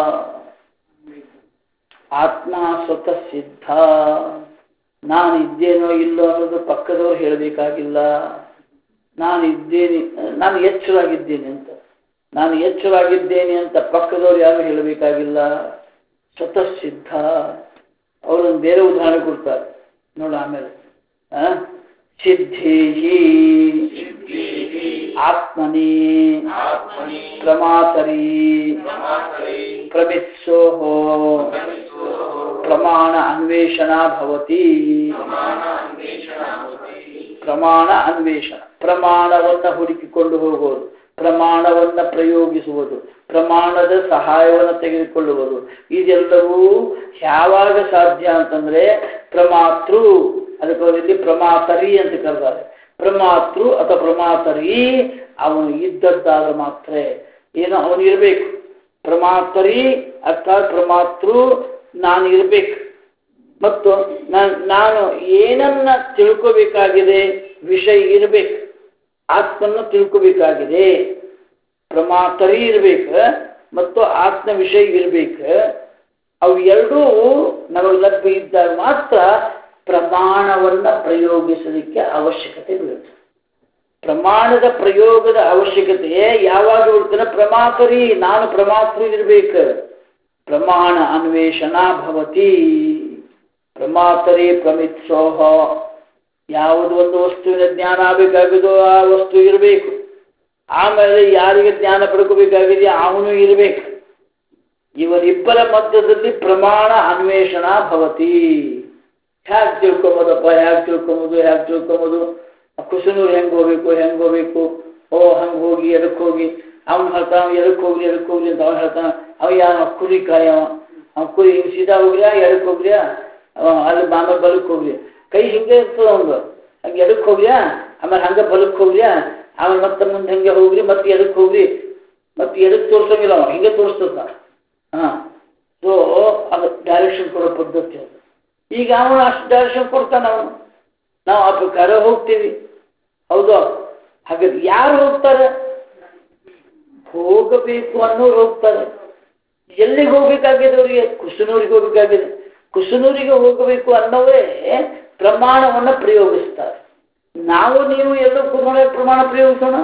ಆತ್ಮ ಸ್ವತಃ ಸಿದ್ಧ. ನಾನು ಇದ್ದೇನೋ ಇಲ್ಲೋ ಅನ್ನೋದು ಪಕ್ಕದವ್ರು ಹೇಳಬೇಕಾಗಿಲ್ಲ. ನಾನು ಇದ್ದೇನೆ, ನಾನು ಎಚ್ಚರಾಗಿದ್ದೇನೆ ಅಂತ, ನಾನು ಎಚ್ಚರಾಗಿದ್ದೇನೆ ಅಂತ ಪಕ್ಕದವ್ರು ಯಾರು ಹೇಳಬೇಕಾಗಿಲ್ಲ. ಸ್ವತಃ ಸಿದ್ಧ. ಅವರೊಂದು ಬೇರೆ ಉದಾಹರಣೆ ಕೊಡ್ತಾರೆ ನೋಡ ಆಮೇಲೆ. ಸಿದ್ಧೇಹಿ ಆತ್ಮನಿ ಪ್ರಮಾತರಿ ಪ್ರಮಿತ್ಸೋಹೋ ಪ್ರಮಾಣ ಅನ್ವೇಷಣ ಭವತಿ. ಪ್ರಮಾಣ ಅನ್ವೇಷಣ, ಪ್ರಮಾಣವನ್ನು ಹುಡುಕಿಕೊಂಡು ಹೋಗುವುದು, ಪ್ರಮಾಣವನ್ನು ಪ್ರಯೋಗಿಸುವುದು, ಪ್ರಮಾಣದ ಸಹಾಯವನ್ನು ತೆಗೆದುಕೊಳ್ಳುವುದು. ಇದೆಲ್ಲವೂ ಯಾವಾಗ ಸಾಧ್ಯ ಅಂತಂದ್ರೆ ಪ್ರಮಾತೃ, ಅದಕ್ಕೆ ಪ್ರಮಾತರಿ ಅಂತ ಕರೆದಾರೆ. ಪ್ರಮಾತೃ ಅಥವಾ ಪ್ರಮಾತರಿ ಅವನು ಇದ್ದದ್ದಾದ್ರೆ ಮಾತ್ರ. ಏನೋ ಅವನು ಇರಬೇಕು. ಪ್ರಮಾತರಿ ಅರ್ಥಾತ್ ಪ್ರಮಾತೃ ನಾನು ಇರಬೇಕು. ಮತ್ತು ನಾನು ಏನನ್ನ ತಿಳ್ಕೋಬೇಕಾಗಿದೆ, ವಿಷಯ ಇರಬೇಕು, ಆತ್ಮನ್ನು ತಿಳ್ಕೋಬೇಕಾಗಿದೆ. ಪ್ರಮಾತರಿ ಇರಬೇಕು ಮತ್ತು ಆತ್ಮ ವಿಷಯ ಇರಬೇಕು. ಅವು ಎರಡೂ ನಮಗೆ ಲಭ್ಯ ಇದ್ದಾಗ ಮಾತ್ರ ಪ್ರಮಾಣವನ್ನು ಪ್ರಯೋಗಿಸಲಿಕ್ಕೆ ಅವಶ್ಯಕತೆ ಬೀಳುತ್ತೆ. ಪ್ರಮಾಣದ ಪ್ರಯೋಗದ ಅವಶ್ಯಕತೆ ಯಾವಾಗ ಬರ್ತದೆ? ಪ್ರಮಾತರಿ, ನಾನು ಪ್ರಮಾತೃ ಇರಬೇಕು. ಪ್ರಮಾಣ ಅನ್ವೇಷಣ ಭವತಿ. ಪ್ರಮಾತರಿ ಪ್ರಮಿತ್ಸೋಹ, ಯಾವುದು ಒಂದು ವಸ್ತುವಿನ ಜ್ಞಾನ ಆಗಬೇಕಾಗಿದೋ ಆ ವಸ್ತು ಇರಬೇಕು. ಆಮೇಲೆ ಯಾರಿಗೆ ಜ್ಞಾನ ಪಡ್ಕೋಬೇಕಾಗಿದೆ ಅವನು ಇರಬೇಕು. ಇವರಿಬ್ಬರ ಮಧ್ಯದಲ್ಲಿ ಪ್ರಮಾಣ ಅನ್ವೇಷಣ ಭವತಿ. ಹ್ಯಾಗೆ ತಿಳ್ಕೊಂಬೋದಪ್ಪ, ಹ್ಯಾಗೆ ತಿಳ್ಕೊಂಬೋದು? ಕುಸನೂರು ಹೆಂಗೆ ಹೋಗ್ಬೇಕು? ಓ ಹಂಗೆ ಹೋಗಿ ಎದಕ್ಕೆ ಹೋಗಿ, ಅವ್ನು ಹೇಳ್ತಾನ ಎದಕ್ಕೆ ಹೋಗ್ಲಿ ಅಂತ ಅವ್ನು ಹೇಳ್ತಾನ. ಅವ ಯಾವ ಕುರಿ ಕಾಯವ, ಅವ್ನು ಕುರಿ ಹಿಂಗೆ ಸೀದಾ ಹೋಗ್ಲಿಯಾ ಎಡಕ್ಕೆ ಹೋಗ್ಲಿಯಾ, ಅಲ್ಲಿ ಆಮೇಲೆ ಬಲಕ್ಕೆ ಹೋಗ್ಲಿ, ಕೈ ಹಿಂಗೆ ಇರ್ತದ ಒಂದು, ಹಂಗೆ ಎಡಕ್ಕೆ ಹೋಗ್ಲಿಯಾ ಆಮೇಲೆ ಹಂಗೆ ಬಲಕ್ಕೆ ಹೋಗ್ಲಿಯಾ, ಆಮೇಲೆ ಮತ್ತೆ ಮುಂದೆ ಹಂಗೆ ಹೋಗ್ರಿ, ಮತ್ತೆ ಎದಕ್ಕೆ ಹೋಗ್ರಿ, ಮತ್ತೆ ಎದಕ್ಕೆ ತೋರ್ಸಂಗಿಲ್ಲ ಅವ ಹಿಂಗೆ ತೋರಿಸ್ತದ. ಸೊ ಅದು ಡೈರೆಕ್ಷನ್ ಕೊಡೋ ಪದ್ಧತಿ ಅದು. ಈಗ ಅವನು ಅಷ್ಟು ಡೈರೆಕ್ಷನ್ ಕೊಡ್ತಾನೆ ಅವನು, ನಾವು ಆ ಪ್ರಕಾರ ಹೋಗ್ತೀವಿ. ಹೌದು? ಹಾಗಾದ್ರೆ ಯಾರು ಹೋಗ್ತಾರೆ? ಹೋಗಬೇಕು ಅನ್ನೋರು ಹೋಗ್ತಾರೆ. ಎಲ್ಲಿಗೆ ಹೋಗ್ಬೇಕಾಗಿದೆ ಅವರಿಗೆ? ಕುಸನೂರಿಗೆ ಹೋಗ್ಬೇಕಾಗಿದೆ. ಕುಸನೂರಿಗೆ ಹೋಗಬೇಕು ಅನ್ನೋವೇ ಪ್ರಮಾಣವನ್ನು ಪ್ರಯೋಗಿಸ್ತಾರೆ. ನಾವು ನೀವು ಎಲ್ಲೋ ಕೂತ್ಕೊಂಡ ಪ್ರಮಾಣ ಪ್ರಯೋಗಿಸೋಣ.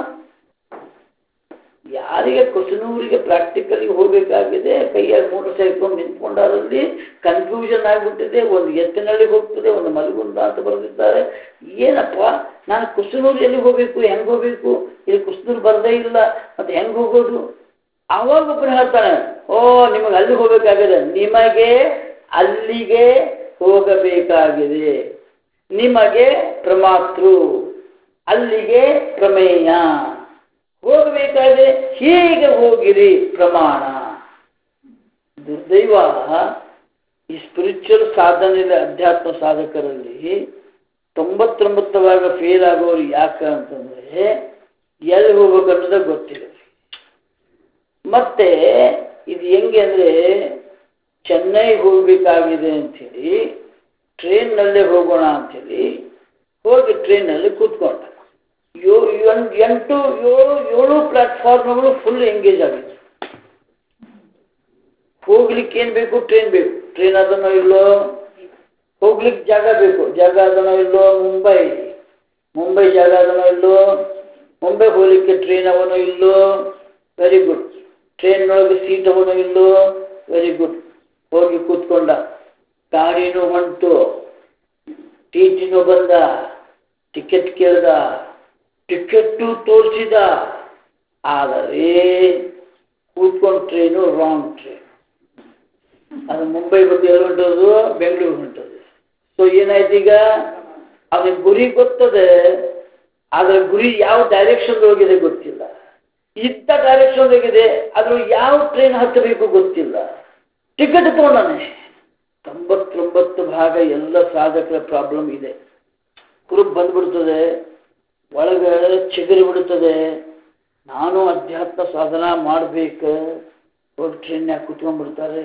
ಯಾರಿಗೆ ಕುಸನೂರಿಗೆ ಪ್ರಾಕ್ಟಿಕಲಿ ಹೋಗಬೇಕಾಗಿದೆ, ಕೈಯಾಗಿ ಮೋಟರ್ ಸೈಕಲ್ ನಿಂತ್ಕೊಂಡಾರಲ್ಲಿ ಕನ್ಫ್ಯೂಷನ್ ಆಗಿಬಿಟ್ಟಿದೆ. ಒಂದು ಎತ್ತಿನಳ್ಳಿಗೆ ಹೋಗ್ತದೆ, ಒಂದು ಮಲಗುಂದ ಅಂತ ಬರೆದಿದ್ದಾರೆ. ಏನಪ್ಪ ನಾನು ಕುಸನೂರು ಎಲ್ಲಿಗೆ ಹೋಗಬೇಕು, ಹೆಂಗೆ ಹೋಗಬೇಕು, ಇಲ್ಲಿ ಕುಸನೂರು ಬರದೇ ಇಲ್ಲ, ಮತ್ತೆ ಹೆಂಗೆ ಹೋಗೋದು? ಆವಾಗ ಒಬ್ಬರು ಹೇಳ್ತಾನೆ, ಓ ನಿಮಗೆ ಅಲ್ಲಿಗೆ ಹೋಗಬೇಕಾಗಿದೆ, ನಿಮಗೆ ಅಲ್ಲಿಗೆ ಹೋಗಬೇಕಾಗಿದೆ. ನಿಮಗೆ ಪ್ರಮಾತೃ, ಅಲ್ಲಿಗೆ ಪ್ರಮೇಯ. ಹೋಗಬೇಕಾದ್ರೆ ಹೀಗೆ ಹೋಗಿರಿ ಪ್ರಮಾಣ. ದುರ್ದೈವ ಈ ಸ್ಪಿರಿಚುವಲ್ ಸಾಧನೆಯಲ್ಲಿ ಅಧ್ಯಾತ್ಮ ಸಾಧಕರಲ್ಲಿ 99 ಫೇಲ್ ಆಗೋರು ಯಾಕೆ ಅಂತಂದ್ರೆ ಎಲ್ಲಿ ಹೋಗ್ಬೇಕು ಅನ್ನೋದೇ ಗೊತ್ತಿಲ್ಲ. ಮತ್ತೆ ಇದು ಹೆಂಗೆ ಅಂದ್ರೆ ಚೆನ್ನೈಗೆ ಹೋಗ್ಬೇಕಾಗಿದೆ ಅಂಥೇಳಿ ಟ್ರೈನ್ನಲ್ಲೇ ಹೋಗೋಣ ಅಂಥೇಳಿ ಹೋಗಿ ಟ್ರೈನಲ್ಲಿ ಕೂತ್ಕೊಂಡ. 7 ಪ್ಲಾಟ್ಫಾರ್ಮ್ಗಳು ಫುಲ್ ಎಂಗೇಜ್ ಆಗಿತ್ತು. ಹೋಗ್ಲಿಕ್ಕೆ ಏನು ಬೇಕು? ಟ್ರೈನ್ ಬೇಕು. ಟ್ರೈನ್ ಅದನ್ನೋ ಇಲ್ಲೋ? ಹೋಗ್ಲಿಕ್ಕೆ ಜಾಗ ಬೇಕು. ಜಾಗ ಅದನ್ನೋ ಇಲ್ಲೋ? ಮುಂಬೈ ಜಾಗ ಅದನ್ನೋ ಇಲ್ಲೋ? ಮುಂಬೈ ಹೋಗ್ಲಿಕ್ಕೆ ಟ್ರೈನ್ ಅವನೋ ಇಲ್ಲೋ? Very good. ಟ್ರೈನ್ನೊಳಗೆ ಸೀಟ್ ಅವನೋ ಇಲ್ಲೋ? Very good. ಹೋಗಿ ಕೂತ್ಕೊಂಡ. ಗಾಡಿನೂ ಹೊಂಟು, ಟಿ ಟಿನೂ ಬಂದ, ಟಿಕೆಟ್ ಕೇಳ್ದ, ಟಿಕೆಟ್ಟು ತೋರಿಸಿದ. ಆದರೆ ಕೂತ್ಕೊಂಡು ಟ್ರೈನು ರಾಂಗ್ ಟ್ರೈನ್. ಅದು ಮುಂಬೈ ಬಗ್ಗೆ ಎಲ್ಲಿ ಹೊಂಟೋದು? ಬೆಂಗಳೂರು ಹೊಂಟೋದು. ಸೊ ಏನಾಯ್ತು ಈಗ? ಅವನಿಗೆ ಗುರಿ ಗೊತ್ತದೆ, ಆದರೆ ಗುರಿ ಯಾವ ಡೈರೆಕ್ಷನ್ ಹೋಗಿದೆ ಗೊತ್ತಿಲ್ಲ. ಇತ್ತ ಡೈರೆಕ್ಷನ್ ಹೋಗಿದೆ, ಅದ್ರ ಯಾವ ಟ್ರೈನ್ ಹತ್ತಬೇಕು ಗೊತ್ತಿಲ್ಲ. ಟಿಕೆಟ್ ತಗೊಂಡಾನೆ. 99% ಎಲ್ಲ ಸಾಧಕರ ಪ್ರಾಬ್ಲಮ್ ಇದೆ. ಕುರುಬ್ ಬಂದ್ಬಿಡ್ತದೆ, ಒಳಗೆ ಚಿಗುರಿ ಬಿಡುತ್ತದೆ. ನಾನು ಅಧ್ಯಾತ್ಮ ಸಾಧನ ಮಾಡಬೇಕು, ಹೋಗಿ ಟ್ರೈನ್ಯಾಗ ಕುತ್ಕೊಂಡ್ಬಿಡ್ತಾರೆ.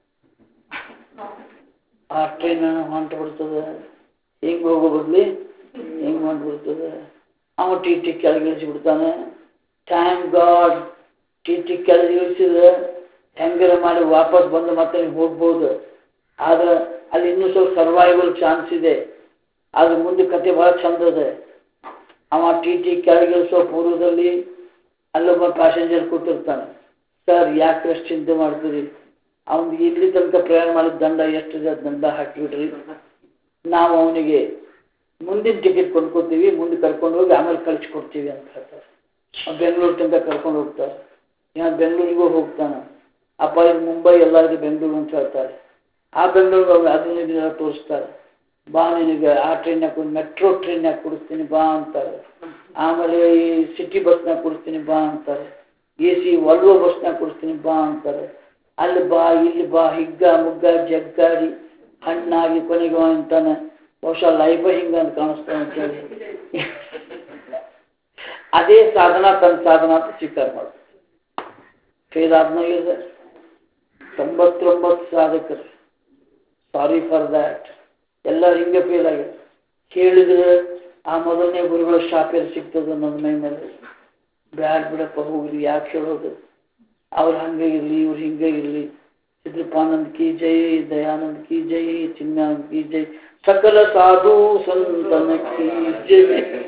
ಆ ಟ್ರೈನ್ ಹೊಂಟು ಬಿಡ್ತದೆ. ಹಿಂಗೆ ಹೋಗೋ ಬದಲಿ ಹಿಂಗೆ ಹೊಂಟ್ಬಿಡ್ತದೆ. ಅವ ಟಿ ಟಿ ಕೆಳಗಿಳಿಸಿಬಿಡ್ತಾನೆ. ಥ್ಯಾಂಕ್ ಗಾಡ್ ಟಿ ಟಿ ಕೆಳಗಿಳಿಸಿದ್ರೆ ಹೆಂಗಾರ ಮಾಡಿ ವಾಪಸ್ ಬಂದು ಮತ್ತೆ ನೀವು ಹೋಗ್ಬೋದು. ಆದ್ರೆ ಅಲ್ಲಿ ಇನ್ನೂ ಸ್ವಲ್ಪ ಸರ್ವೈವಲ್ ಚಾನ್ಸ್ ಇದೆ. ಆದ್ರೆ ಮುಂದೆ ಕತೆ ಭಾಳ ಚಂದದೆ. ಅವ ಟಿ ಟಿ ಕೆಳಗಿಳಿಸೋ ಪೂರ್ವದಲ್ಲಿ ಅಲ್ಲೊಬ್ಬ ಪ್ಯಾಸೆಂಜರ್ ಕೂತಿರ್ತಾನೆ. ಸರ್ ಯಾಕೆ ಎಷ್ಟು ಚಿಂತೆ ಮಾಡ್ತೀರಿ? ಅವ್ನಿಗೆ ಇಲ್ಲಿ ತನಕ ಪ್ರಯಾಣ ಮಾಡಿದ ದಂಡ ಎಷ್ಟಿದೆ ದಂಡ ಹಾಕಿಬಿಡ್ರಿ, ನಾವು ಅವನಿಗೆ ಮುಂದಿನ ಟಿಕೆಟ್ ಕೊಂಡ್ಕೊತೀವಿ, ಮುಂದೆ ಕರ್ಕೊಂಡು ಹೋಗಿ ಆಮೇಲೆ ಕಳಿಸ್ಕೊಡ್ತೀವಿ ಅಂತ ಹೇಳ್ತಾರೆ. ಬೆಂಗಳೂರು ತನಕ ಕರ್ಕೊಂಡು ಹೋಗ್ತಾರೆ. ಇನ್ನು ಬೆಂಗಳೂರಿಗೂ ಹೋಗ್ತಾನೆ. ಅಪ್ಪ ಇದು ಮುಂಬೈ ಎಲ್ಲರಿಗೂ ಬೆಂಗಳೂರು ಅಂತ ಹೇಳ್ತಾರೆ. ಆ ಬೆಂಗಳೂರಿಗೆ ಅದನ್ನ ತೋರಿಸ್ತಾರೆ. ಬಾ ನಿನಗೆ ಆ ಟ್ರೈನ್ಯಾಗ ಮೆಟ್ರೋ ಟ್ರೈನ್ಯಾಗ ಕೊಡಿಸ್ತೀನಿ ಬಾ ಅಂತಾರೆ. ಆಮೇಲೆ ಈ ಸಿಟಿ ಬಸ್ನಾಗ ಕೊಡಿಸ್ತೀನಿ ಬಾ ಅಂತಾರೆ. AC ವಲ್ವೋ ಬಸ್ನಾಗ ಕೊಡಿಸ್ತೀನಿ ಬಾ ಅಂತಾರೆ. ಅಲ್ಲಿ ಬಾ ಇಲ್ಲಿ ಬಾ, ಹಿಗ್ಗ ಮುಗ್ಗ ಜಗ್ಗಾಡಿ ಹಣ್ಣಾಗಿ ಕೊನೆಗೆ ಅಂತಾನೆ. ಬಹುಶಃ ಲೈಫ ಹಿಂಗಂತ ಕಾಣಿಸ್ತಾನೆ ಅಂತೇಳಿ ಅದೇ ಸಾಧನ ತನ್ನ ಸಾಧನ ಅಂತ ಸ್ವೀಕಾರ ಮಾಡ್ತಾರೆ. ಫೇಲ್ ಆದ್ಮೇಲೆ 99 ಸಾಧಕರು ಸಾರಿ ಫಾರ್ ದ್ಯಾಟ್. ಎಲ್ಲರೂ ಹಿಂಗೆ ಫೇಲ್ ಆಗಿದೆ. ಕೇಳಿದ್ರೆ ಆ ಮೊದಲನೇ ಗುರುಗಳ ಶಾಪೇರು ಸಿಗ್ತದೆ ನನ್ನ ಮೈ ಮೇಲೆ. ಬ್ಯಾಡ್ ಬಿಡಪ್ಪ ಹೋಗ್ಲಿ, ಯಾಕೆ ಹೇಳೋದು? ಅವ್ರು ಹಂಗೆ ಇರಲಿ, ಇವ್ರು ಹಿಂಗೆ ಇರಲಿ. ಸಿದ್ಧಪಾನಂದ್ ಕಿ ಜೈ, ದಯಾನಂದ್ ಕಿ ಜೈ, ಚಿನ್ಮಾನಂದ್ ಕಿ ಜೈ, ಸಕಲ ಸಾಧು ಸಂತನ ಕಿ ಜೈ.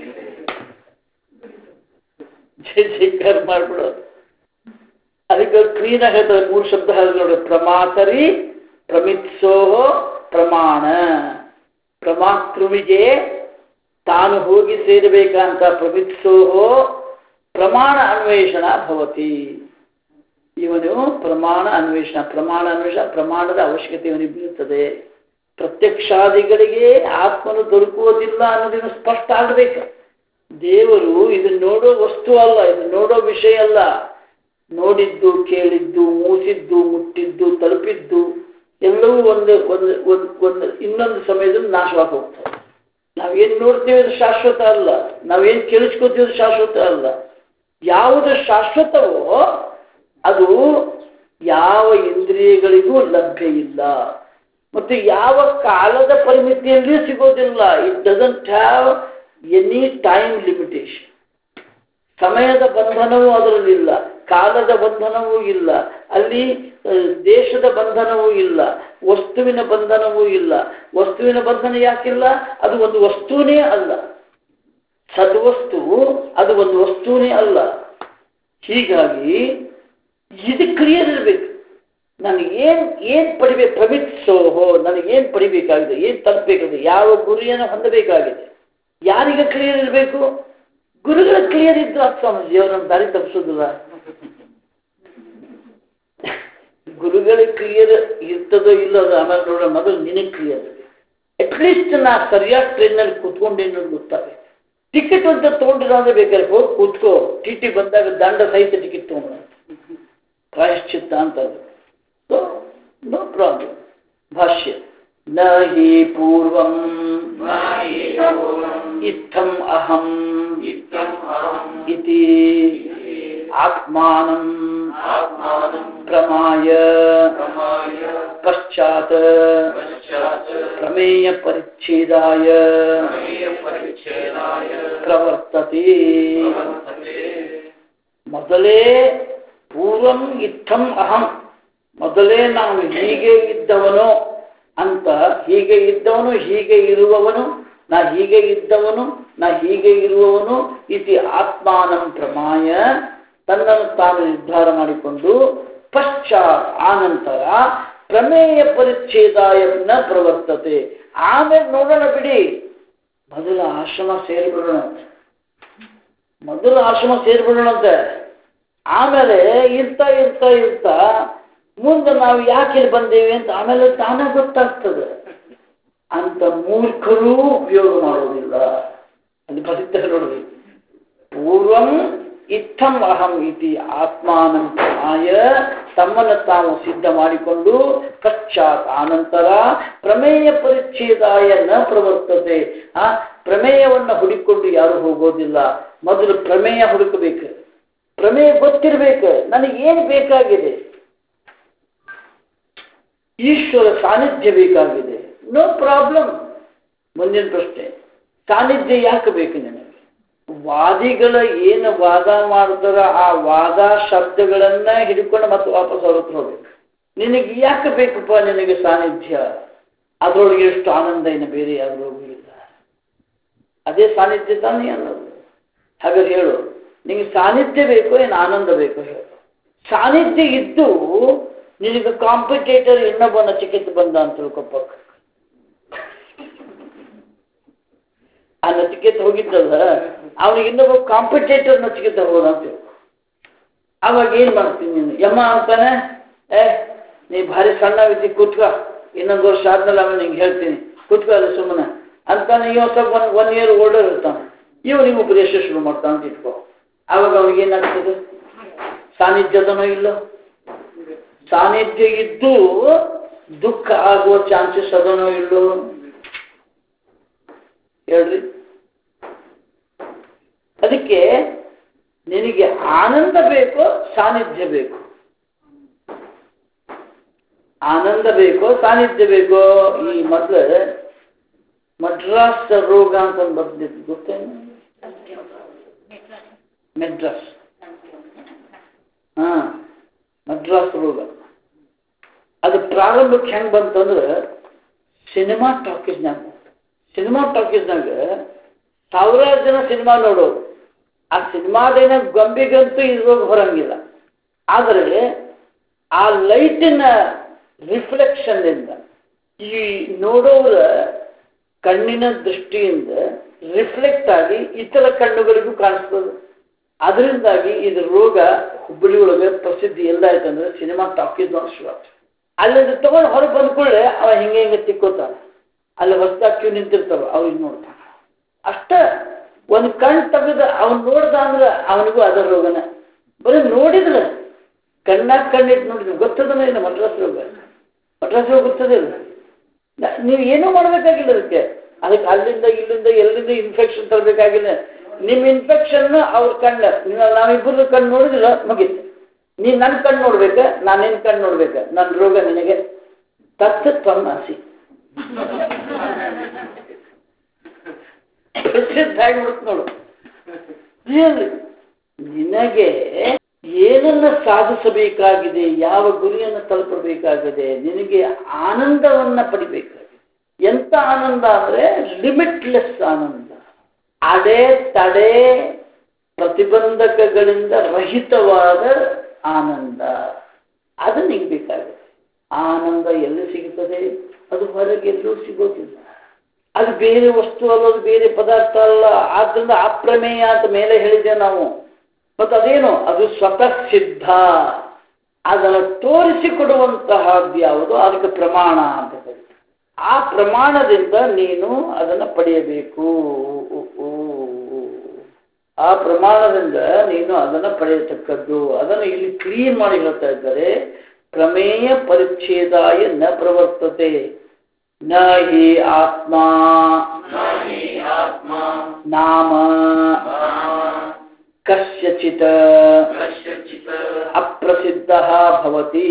ಜೈ ಜೈಕಾರ ಮಾಡ್ಬಿಡೋದು. ಅದಕ್ಕೆ ಕ್ಲೀನಾಗಿ ಹೇಳ್ತಾರೆ, 3 ಶಬ್ದ ಹೇಳಿದ್ರು ನೋಡಿ. ಪ್ರಮಾತರಿ ಪ್ರಮಿತ್ಸೋಹೋ ಪ್ರಮಾಣ. ಪ್ರಮಾತೃವಿಗೆ ತಾನು ಹೋಗಿ ಸೇರಬೇಕಂತ ಪ್ರಮಿತ್ಸೋಹೋ ಪ್ರಮಾಣ ಅನ್ವೇಷಣ ಭವತಿ. ಇವನು ಪ್ರಮಾಣ ಅನ್ವೇಷಣ ಪ್ರಮಾಣದ ಅವಶ್ಯಕತೆ ಇವನಿಗೆ ಬೀಳುತ್ತದೆ. ಪ್ರತ್ಯಕ್ಷಾದಿಗಳಿಗೆ ಆತ್ಮನು ದೊರಕುವುದಿಲ್ಲ ಅನ್ನೋದನ್ನು ಸ್ಪಷ್ಟ ಆಗಬೇಕು. ದೇವರು ಇದು ನೋಡೋ ವಸ್ತು ಅಲ್ಲ, ಇದು ನೋಡೋ ವಿಷಯ ಅಲ್ಲ. ನೋಡಿದ್ದು, ಕೇಳಿದ್ದು, ಮೂಸಿದ್ದು, ಮುಟ್ಟಿದ್ದು, ತಲುಪಿದ್ದು ಎಲ್ಲವೂ ಒಂದು ಇನ್ನೊಂದು ಸಮಯದಲ್ಲಿ ನಾಶವಾಗಿ ಹೋಗ್ತದೆ. ನಾವೇನು ನೋಡ್ತೀವಿ ಅದು ಶಾಶ್ವತ ಅಲ್ಲ, ನಾವೇನು ಕೇಳಿಸ್ಕೊತೀವಿ ಅದು ಶಾಶ್ವತ ಅಲ್ಲ. ಯಾವುದು ಶಾಶ್ವತವೋ ಅದು ಯಾವ ಇಂದ್ರಿಯಗಳಿಗೂ ಲಭ್ಯ ಇಲ್ಲ ಮತ್ತು ಯಾವ ಕಾಲದ ಪರಿಮಿತಿಯಲ್ಲಿಯೂ ಸಿಗೋದಿಲ್ಲ. It doesn't have any time limitation. ಸಮಯದ ಬಂಧನವೂ ಅದರಲ್ಲಿಲ್ಲ, ಕಾಲದ ಬಂಧನವೂ ಇಲ್ಲ, ಅಲ್ಲಿ ದೇಶದ ಬಂಧನವೂ ಇಲ್ಲ, ವಸ್ತುವಿನ ಬಂಧನವೂ ಇಲ್ಲ. ವಸ್ತುವಿನ ಬಂಧನ ಯಾಕಿಲ್ಲ? ಅದು ಒಂದು ವಸ್ತುವೇ ಅಲ್ಲ. ಸದ್ವಸ್ತು ಅದು ಒಂದು ವಸ್ತುವೇ ಅಲ್ಲ. ಹೀಗಾಗಿ ಇದು ಕ್ಲಿಯರ್ ಇರಬೇಕು. ನನಗೇನು ಪಡಿಬೇಕು? ಪ್ರಮಿತ್ಸೋಹೋ, ನನಗೇನು ಪಡಿಬೇಕಾಗಿದೆ, ಏನು ತಲುಪಬೇಕಾಗಿದೆ, ಯಾವ ಗುರಿಯನ್ನು ಹೊಂದಬೇಕಾಗಿದೆ, ಯಾರಿಗೆ ಕ್ಲಿಯರ್ ಇರಬೇಕು? ಗುರುಗಳ ಕ್ಲಿಯರ್ ಇದ್ದು ಸ್ವಾಮೀಜಿ ಅವ್ರನ್ನ ದಾರಿ ತಪ್ಪಿಸೋದಿಲ್ಲ. ಗುರುಗಳ ಕ್ಲಿಯರ್ ಇರ್ತದೋ ಇಲ್ಲೋ ಆಮೇಲೆ ನೋಡೋ, ಮೊದಲು ನಿನಗೆ ಕ್ಲಿಯರ್ ಇದೆ. ಅಟ್ಲೀಸ್ಟ್ ನಾ ಸರಿಯಾದ ಟ್ರೈನಲ್ಲಿ ಕೂತ್ಕೊಂಡೇನು ಗೊತ್ತಾಗಬೇಕು. ಟಿಕೆಟ್ ಅಂತ ತೊಗೊಂಡಿರೋದೇ ಬೇಕಾದ್ರೆ ಹೋಗಿ ಕೂತ್ಕೋ. ಟಿ ಬಂದಾಗ ದಂಡ ಸಹಿತ ಟಿಕೆಟ್ ತೊಗೊಂಡು ಪ್ರಾಯಶ್ಚಿತ್ತ ಅಂತ. So no problem. ಭಾಷ್ಯ ನ ಹಿ ಪೂರ್ವಂ ಇತ್ತಂ ಅಹಂ ಇತಿ ಆತ್ಮಾನಂ ಪ್ರಮಾಯ ಪಶ್ಚಾತ್ ಪ್ರಮೇಯ ಪರಿಚ್ಛೇದಾಯ ಪ್ರವರ್ತತೆ. ಮೊದಲೇ ಪೂರ್ವಂ ಇತ್ತಂ ಅಹಂ, ಮೊದಲೇ ನಾನು ಹೀಗೆ ಇದ್ದವನು ಅಂತ, ಹೀಗೆ ಇದ್ದವನು ಹೀಗೆ ಇರುವವನು, ನಾ ಹೀಗೆ ಇದ್ದವನು ನಾ ಹೀಗೆ ಇರುವವನು ಇತಿ ಆತ್ಮಾನಂ ಪ್ರಮಾಯ, ತನ್ನನ್ನು ತಾನು ನಿರ್ಧಾರ ಮಾಡಿಕೊಂಡು ಪಶ್ಚಾತ್ ಆನಂತರ ಪ್ರಮೇಯ ಪರಿಚ್ಛೇದಾಯ ನ ಪ್ರವರ್ತತೆ. ಆಮೇಲೆ ನೋಡೋಣ ಬಿಡಿ, ಮೊದಲು ಆಶ್ರಮ ಸೇರಿಬಿಡೋಣಂತೆ, ಮೊದಲು ಆಶ್ರಮ ಸೇರಿಬಿಡೋಣಂತೆ. ಆಮೇಲೆ ಇರ್ತಾ ಇರ್ತಾ ಇರ್ತಾ ಮುಂದೆ ನಾವು ಯಾಕೆ ಇಲ್ಲಿ ಬಂದೇವೆ ಅಂತ ಆಮೇಲೆ ತಾನೇ ಗೊತ್ತಾಗ್ತದೆ ಅಂತ ಮೂರ್ಖರೂ ಉಪಯೋಗ ಮಾಡೋದಿಲ್ಲ. ಅಲ್ಲಿ ಬರೀತಾರೆ ನೋಡ್ರಿ, ಪೂರ್ವಂ ಇತ್ತಂ ಅಹಂ ಇತಿ ಆತ್ಮಾನಂ ಪ್ರಮಾಯ, ತಮ್ಮನ್ನು ತಾವು ಸಿದ್ಧ ಮಾಡಿಕೊಂಡು ಪಶ್ಚಾತ್ ಆನಂತರ ಪ್ರಮೇಯ ಪರಿಚ್ಛೇದಾಯ ನ ಪ್ರವರ್ತತೆ. ಆ ಪ್ರಮೇಯವನ್ನು ಹುಡುಕೊಂಡು ಯಾರು ಹೋಗೋದಿಲ್ಲ. ಮೊದಲು ಪ್ರಮೇಯ ಹುಡುಕಬೇಕು, ಪ್ರಮೇಯ ಗೊತ್ತಿರಬೇಕು, ನನಗೇನು ಬೇಕಾಗಿದೆ, ಈಶ್ವರ ಸಾನ್ನಿಧ್ಯ ಬೇಕಾಗಿದೆ, ನೋ ಪ್ರಾಬ್ಲಮ್. ಮುಂದಿನ ಪ್ರಶ್ನೆ, ಸಾನ್ನಿಧ್ಯ ಯಾಕೆ ಬೇಕು ನಿನಗೆ? ವಾದಿಗಳ ಏನು ವಾದ ಮಾಡ್ತಾರ ಆ ವಾದ ಶಬ್ದಗಳನ್ನ ಹಿಡ್ಕೊಂಡು ಮತ್ತೆ ವಾಪಸ್ ಅವ್ರ ಹತ್ರ ಹೋಗ್ಬೇಕು. ನಿನಗೆ ಯಾಕೆ ಬೇಕಪ್ಪ ನಿನಗೆ ಸಾನ್ನಿಧ್ಯ? ಅದರೊಳಗೆ ಎಷ್ಟು ಆನಂದ ಇನ್ನು ಬೇರೆ ಯಾವ್ದ್ರೊಳಗಿಲ್ಲ. ಅದೇ ಸಾನ್ನಿಧ್ಯ ತಾನೇ ಅನ್ನೋದು. ಹಾಗಾದ್ರೆ ಹೇಳು, ನಿನಗೆ ಸಾನ್ನಿಧ್ಯ ಬೇಕು ಏನು ಆನಂದ ಬೇಕು ಹೇಳು? ಸಾನ್ನಿಧ್ಯ ಇದ್ದು ನಿನಗೆ ಕಾಂಪಿಟೇಟರ್ ಇನ್ನೊಬ್ಬನ ಚಿಕಿತ್ಸೆ ಬಂದ ಅಂತ ತಿಳ್ಕೊಪ್ಪ, ಆ ನಚಿಕೇತ ಹೋಗಿದ್ದಲ್ಲ, ಅವನಿಗೆ ಇನ್ನೊಬ್ಬ ಕಾಂಪಿಟೇಟರ್ ನಚಿಕೇತ ಹೋದ ಅಂತ ತಿಳ್ಕೊ. ಅವಾಗ ಏನ್ ಮಾಡ್ತೀನಿ ನೀನು? ಯಮ್ಮ ಅಂತಾನೆ, ನೀ ಭಾರಿ ಸಣ್ಣವಿದ್ದಿ ಕೂತ್ಕ, ಇನ್ನೊಂದು ವರ್ಷ ಆದ್ಮೇಲೆ ಅವನು ನಿಂಗೆ ಹೇಳ್ತೀನಿ ಕೂತ್ಕೋ ಅಲ್ಲಿ ಸುಮ್ಮನೆ ಅಂತಾನೆ. ಇವ ಸ್ವಲ್ಪ 1 year ಓಲ್ಡರ್ ಇರ್ತಾನೆ, ಇವನಿಗೆ ಉಪದೇಶ ಶುರು ಮಾಡ್ತಾನೆ ಅಂತ ಇಟ್ಕೋ. ಆವಾಗ ಅವ್ನಿಗೆ ಏನಾಗ್ತದೆ? ಸಾನ್ನಿಧ್ಯದನೋ ಇಲ್ಲೋ? ಸಾನ್ನಿಧ್ಯ ಇದ್ದು ದುಃಖ ಆಗುವ ಚಾನ್ಸಸ್ ಅದನೋ ಇಲ್ಲೋ ಹೇಳ್ರಿ? ಅದಕ್ಕೆ ನಿನಗೆ ಆನಂದ ಬೇಕೋ ಸಾನ್ನಿಧ್ಯ ಬೇಕು? ಆನಂದ ಬೇಕೋ ಸಾನ್ನಿಧ್ಯ ಬೇಕೋ? ಈ ಮೊದಲು ಮಡ್ರಾಸ್ ರೋಗ ಅಂತ ಒಂದು ಬರ್ತಿತ್ತು, ಗೊತ್ತೇನು? ಮೆಡ್ರಾಸ್, ಮಡ್ರಾಸ್ ರೋಗ. ಅದು ಪ್ರಾರಂಭಕ್ಕೆ ಹೆಂಗೆ ಬಂತಂದ್ರೆ ಸಿನಿಮಾ ಟಾಕೀಸ್ನಾಗ 1000 ಜನ ಸಿನಿಮಾ ನೋಡೋರು. ಆ ಸಿನಿಮಾದೇನ ಗೊಂಬೆಗಂತೂ ಈ ರೋಗ ಹೊರಂಗಿಲ್ಲ, ಆದರೆ ಆ ಲೈಟಿನ ರಿಫ್ಲೆಕ್ಷನ್ನಿಂದ ಈ ನೋಡೋರ ಕಣ್ಣಿನ ದೃಷ್ಟಿಯಿಂದ ರಿಫ್ಲೆಕ್ಟ್ ಆಗಿ ಇತರ ಕಣ್ಣುಗಳಿಗೂ ಕಾಣಿಸ್ತದೆ. ಅದರಿಂದಾಗಿ ಇದು ರೋಗ ಹುಬ್ಬಳ್ಳಿ ಒಳಗೆ ಪ್ರಸಿದ್ಧಿ ಎಲ್ಲ ಆಯ್ತಂದ್ರೆ ಸಿನಿಮಾ ಟಾಕೀಸ್ ಶುರು. ಅಲ್ಲಿಂದ ತಗೊಂಡು ಹೊರಗೆ ಬಂದ್ಕೊಳ್ಳೆ ಅವ ಹಿಂಗೆ ತಿಕ್ಕೋತಾನೆ. ಅಲ್ಲಿ ಹೊಸದಾಗಿ ಕ್ಯೂ ನಿಂತಿರ್ತಾವ, ಅವ್ರಿಗೆ ನೋಡ್ತಾನೆ. ಅಷ್ಟ ಒಂದು ಕಣ್ಣು ತೆಗೆದ ಅವನು ನೋಡ್ದ ಅಂದ್ರೆ ಅವನಿಗೂ ಅದರ ರೋಗನ. ಬರೀ ನೋಡಿದ್ರೆ ಕಣ್ಣಾಗ ಕಣ್ಣಿಟ್ಟು ನೋಡಿದ್ರೆ ಗೊತ್ತದನ ಇಲ್ಲ ಮಡ್ರಾಸ್ ರೋಗ ಗೊತ್ತದೇ ಇಲ್ಲ. ನೀವು ಏನೂ ಮಾಡಬೇಕಾಗಿಲ್ಲ ಅದಕ್ಕೆ ಅಲ್ಲಿಂದ ಇಲ್ಲಿಂದ ಎಲ್ಲಿಂದ ಇನ್ಫೆಕ್ಷನ್ ತರಬೇಕಾಗಿಲ್ಲ. ನಿಮ್ಮ ಇನ್ಫೆಕ್ಷನ್ ಅವ್ರ ಕಣ್ಣು, ನಾವಿಬ್ಬರು ಕಣ್ಣು ನೋಡಿದಿಲ್ಲ ಮುಗೀತು. ನೀನು ನನ್ನ ಕಣ್ಣು ನೋಡ್ಬೇಕ, ನಾನು ನಿನ್ನ ಕಣ್ಣು ನೋಡ್ಬೇಕ, ನನ್ನ ರೋಗ ನಿನಗೆ ತತ್ತ ತನ್ನಾಸಿ ಪ್ರಸಿದ್ಧ ಆಗಿಬಿಡುತ್ತೆ ನೋಡು. ನಿನಗೆ ಏನನ್ನ ಸಾಧಿಸಬೇಕಾಗಿದೆ, ಯಾವ ಗುರಿಯನ್ನು ತಲುಪಬೇಕಾಗಿದೆ, ನಿನಗೆ ಆನಂದವನ್ನ ಪಡಿಬೇಕಾಗಿದೆ. ಎಂತ ಆನಂದ ಅಂದ್ರೆ ಲಿಮಿಟ್ಲೆಸ್ ಆನಂದ, ಅಡೆ ತಡೆ ಪ್ರತಿಬಂಧಕಗಳಿಂದ ರಹಿತವಾದ ಆನಂದ. ಅದು ನಿಂಗೆ ಬೇಕಾಗುತ್ತೆ. ಆನಂದ ಎಲ್ಲಿ ಸಿಗುತ್ತದೆ? ಅದು ಹೊರಗೆಲ್ಲೂ ಸಿಗೋದಿಲ್ಲ. ಅದು ಬೇರೆ ವಸ್ತು ಅಲ್ಲ, ಅದು ಬೇರೆ ಪದಾರ್ಥ ಅಲ್ಲ. ಆದ್ದರಿಂದ ಅಪ್ರಮೇಯ ಅಂತ ಮೇಲೆ ಹೇಳಿದೆ ನಾವು. ಮತ್ತು ಅದೇನು? ಅದು ಸ್ವತಃ ಸಿದ್ಧ. ಅದನ್ನು ತೋರಿಸಿಕೊಡುವಂತಹದ್ದು ಯಾವುದು? ಅದಕ್ಕೆ ಪ್ರಮಾಣ ಅಂತ ಕರೀತಾರೆ. ಆ ಪ್ರಮಾಣದಿಂದ ನೀನು ಅದನ್ನು ಪಡೆಯಬೇಕು. ಆ ಪ್ರಮಾಣದಿಂದ ನೀನು ಅದನ್ನು ಪಡೆಯತಕ್ಕದ್ದು. ಅದನ್ನು ಇಲ್ಲಿ ಕ್ಲೀನ್ ಮಾಡಿ ಹೇಳ್ತಾ ಇದ್ದಾರೆ. ಪ್ರಮೇಯ ಪರಿಚ್ಛೇದಾಯ ನ ಪ್ರವರ್ತತೆ ನ ಹಿ ಆತ್ಮ ನಾಮ ಕಸ್ಯಚಿತ್ ಅಪ್ರಸಿದ್ಧ ಭವತಿ.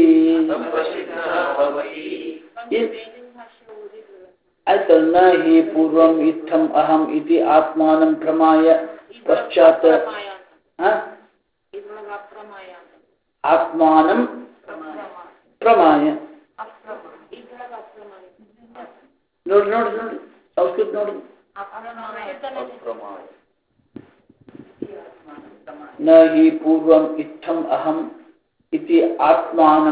ಆಯ್ತು. ನ ಹಿ ಪೂರ್ವಂ ಇತ್ತಂ ಅಹಂ ಇತಿ ಆತ್ಮಾನಂ ಪ್ರಮಾಯ ಪಶ್ಚಾತ್ ಆತ್ಮಾನಂ ಪ್ರಮಾಯ. ಇದ್ರಾಗ ಅಪ್ರಮಾಯ. ನೋಡ್ರಿ ನೋಡ್ರಿ ನೋಡ್ರಿ ಸಂಸ್ಕೃತ ನೋಡ್ರಿ. ನ ಹಿ ಪೂರ್ವಂ ಇತ್ತಂ ಅಹಂ ಇತಿ ಆತ್ಮಾನಂ.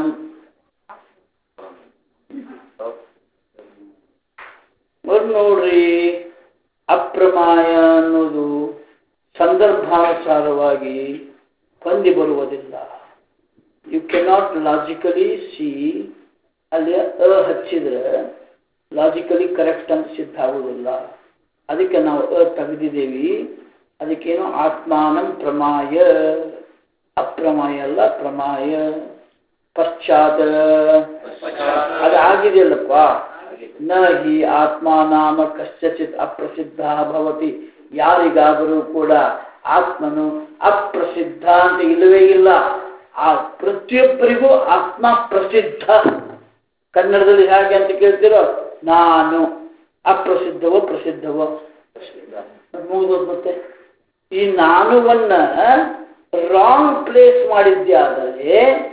ನೋಡ್ರಿ ಅಪ್ರಮಾಯ ಅನ್ನೋದು ಸಂದರ್ಭಾನುಸಾರವಾಗಿ ಹೊಂದಿ ಬರುವುದಿಲ್ಲ. ಯು ಕೆನಾಟ್ ಲಾಜಿಕಲಿ ಸಿ ಅಲ್ಲಿ ಹಚ್ಚಿದ್ರೆ ಲಾಜಿಕಲಿ ಕರೆಕ್ಟ್ ಅಂತ ಸಿದ್ಧ ಆಗುವುದಿಲ್ಲ. ಅದಕ್ಕೆ ನಾವು ತೆಗೆದಿದ್ದೇವಿ. ಅದಕ್ಕೇನು ಆತ್ಮಾನಂ ಪ್ರಮಾಯ, ಅಪ್ರಮಾಯ ಅಲ್ಲ ಪ್ರಮಾಯ. ಪಶ್ಚಾತ್ ಅದಾಗಿದೆಯಲ್ಲಪ್ಪ. ನ ಹಿ ಆತ್ಮ ನಾಮ ಕಶ್ಚಿತ್ ಅಪ್ರಸಿದ್ಧ ಭವತಿ. ಯಾರಿಗಾದರೂ ಕೂಡ ಆತ್ಮನು ಅಪ್ರಸಿದ್ಧ ಅಂತ ಇಲ್ಲವೇ ಇಲ್ಲ. ಆ ಪ್ರತಿಯೊಬ್ಬರಿಗೂ ಆತ್ಮ ಪ್ರಸಿದ್ಧ. ಕನ್ನಡದಲ್ಲಿ ಹೇಗೆ ಅಂತ ಕೇಳ್ತಿರೋ, ನಾನು ಅಪ್ರಸಿದ್ಧವೋ ಪ್ರಸಿದ್ಧವೋ ಮುಗಿದೋದು. ಮತ್ತೆ ಈ ನಾನುವನ್ನ ರಾಂಗ್ ಪ್ಲೇಸ್ ಮಾಡಿದ್ಯಾದರೆ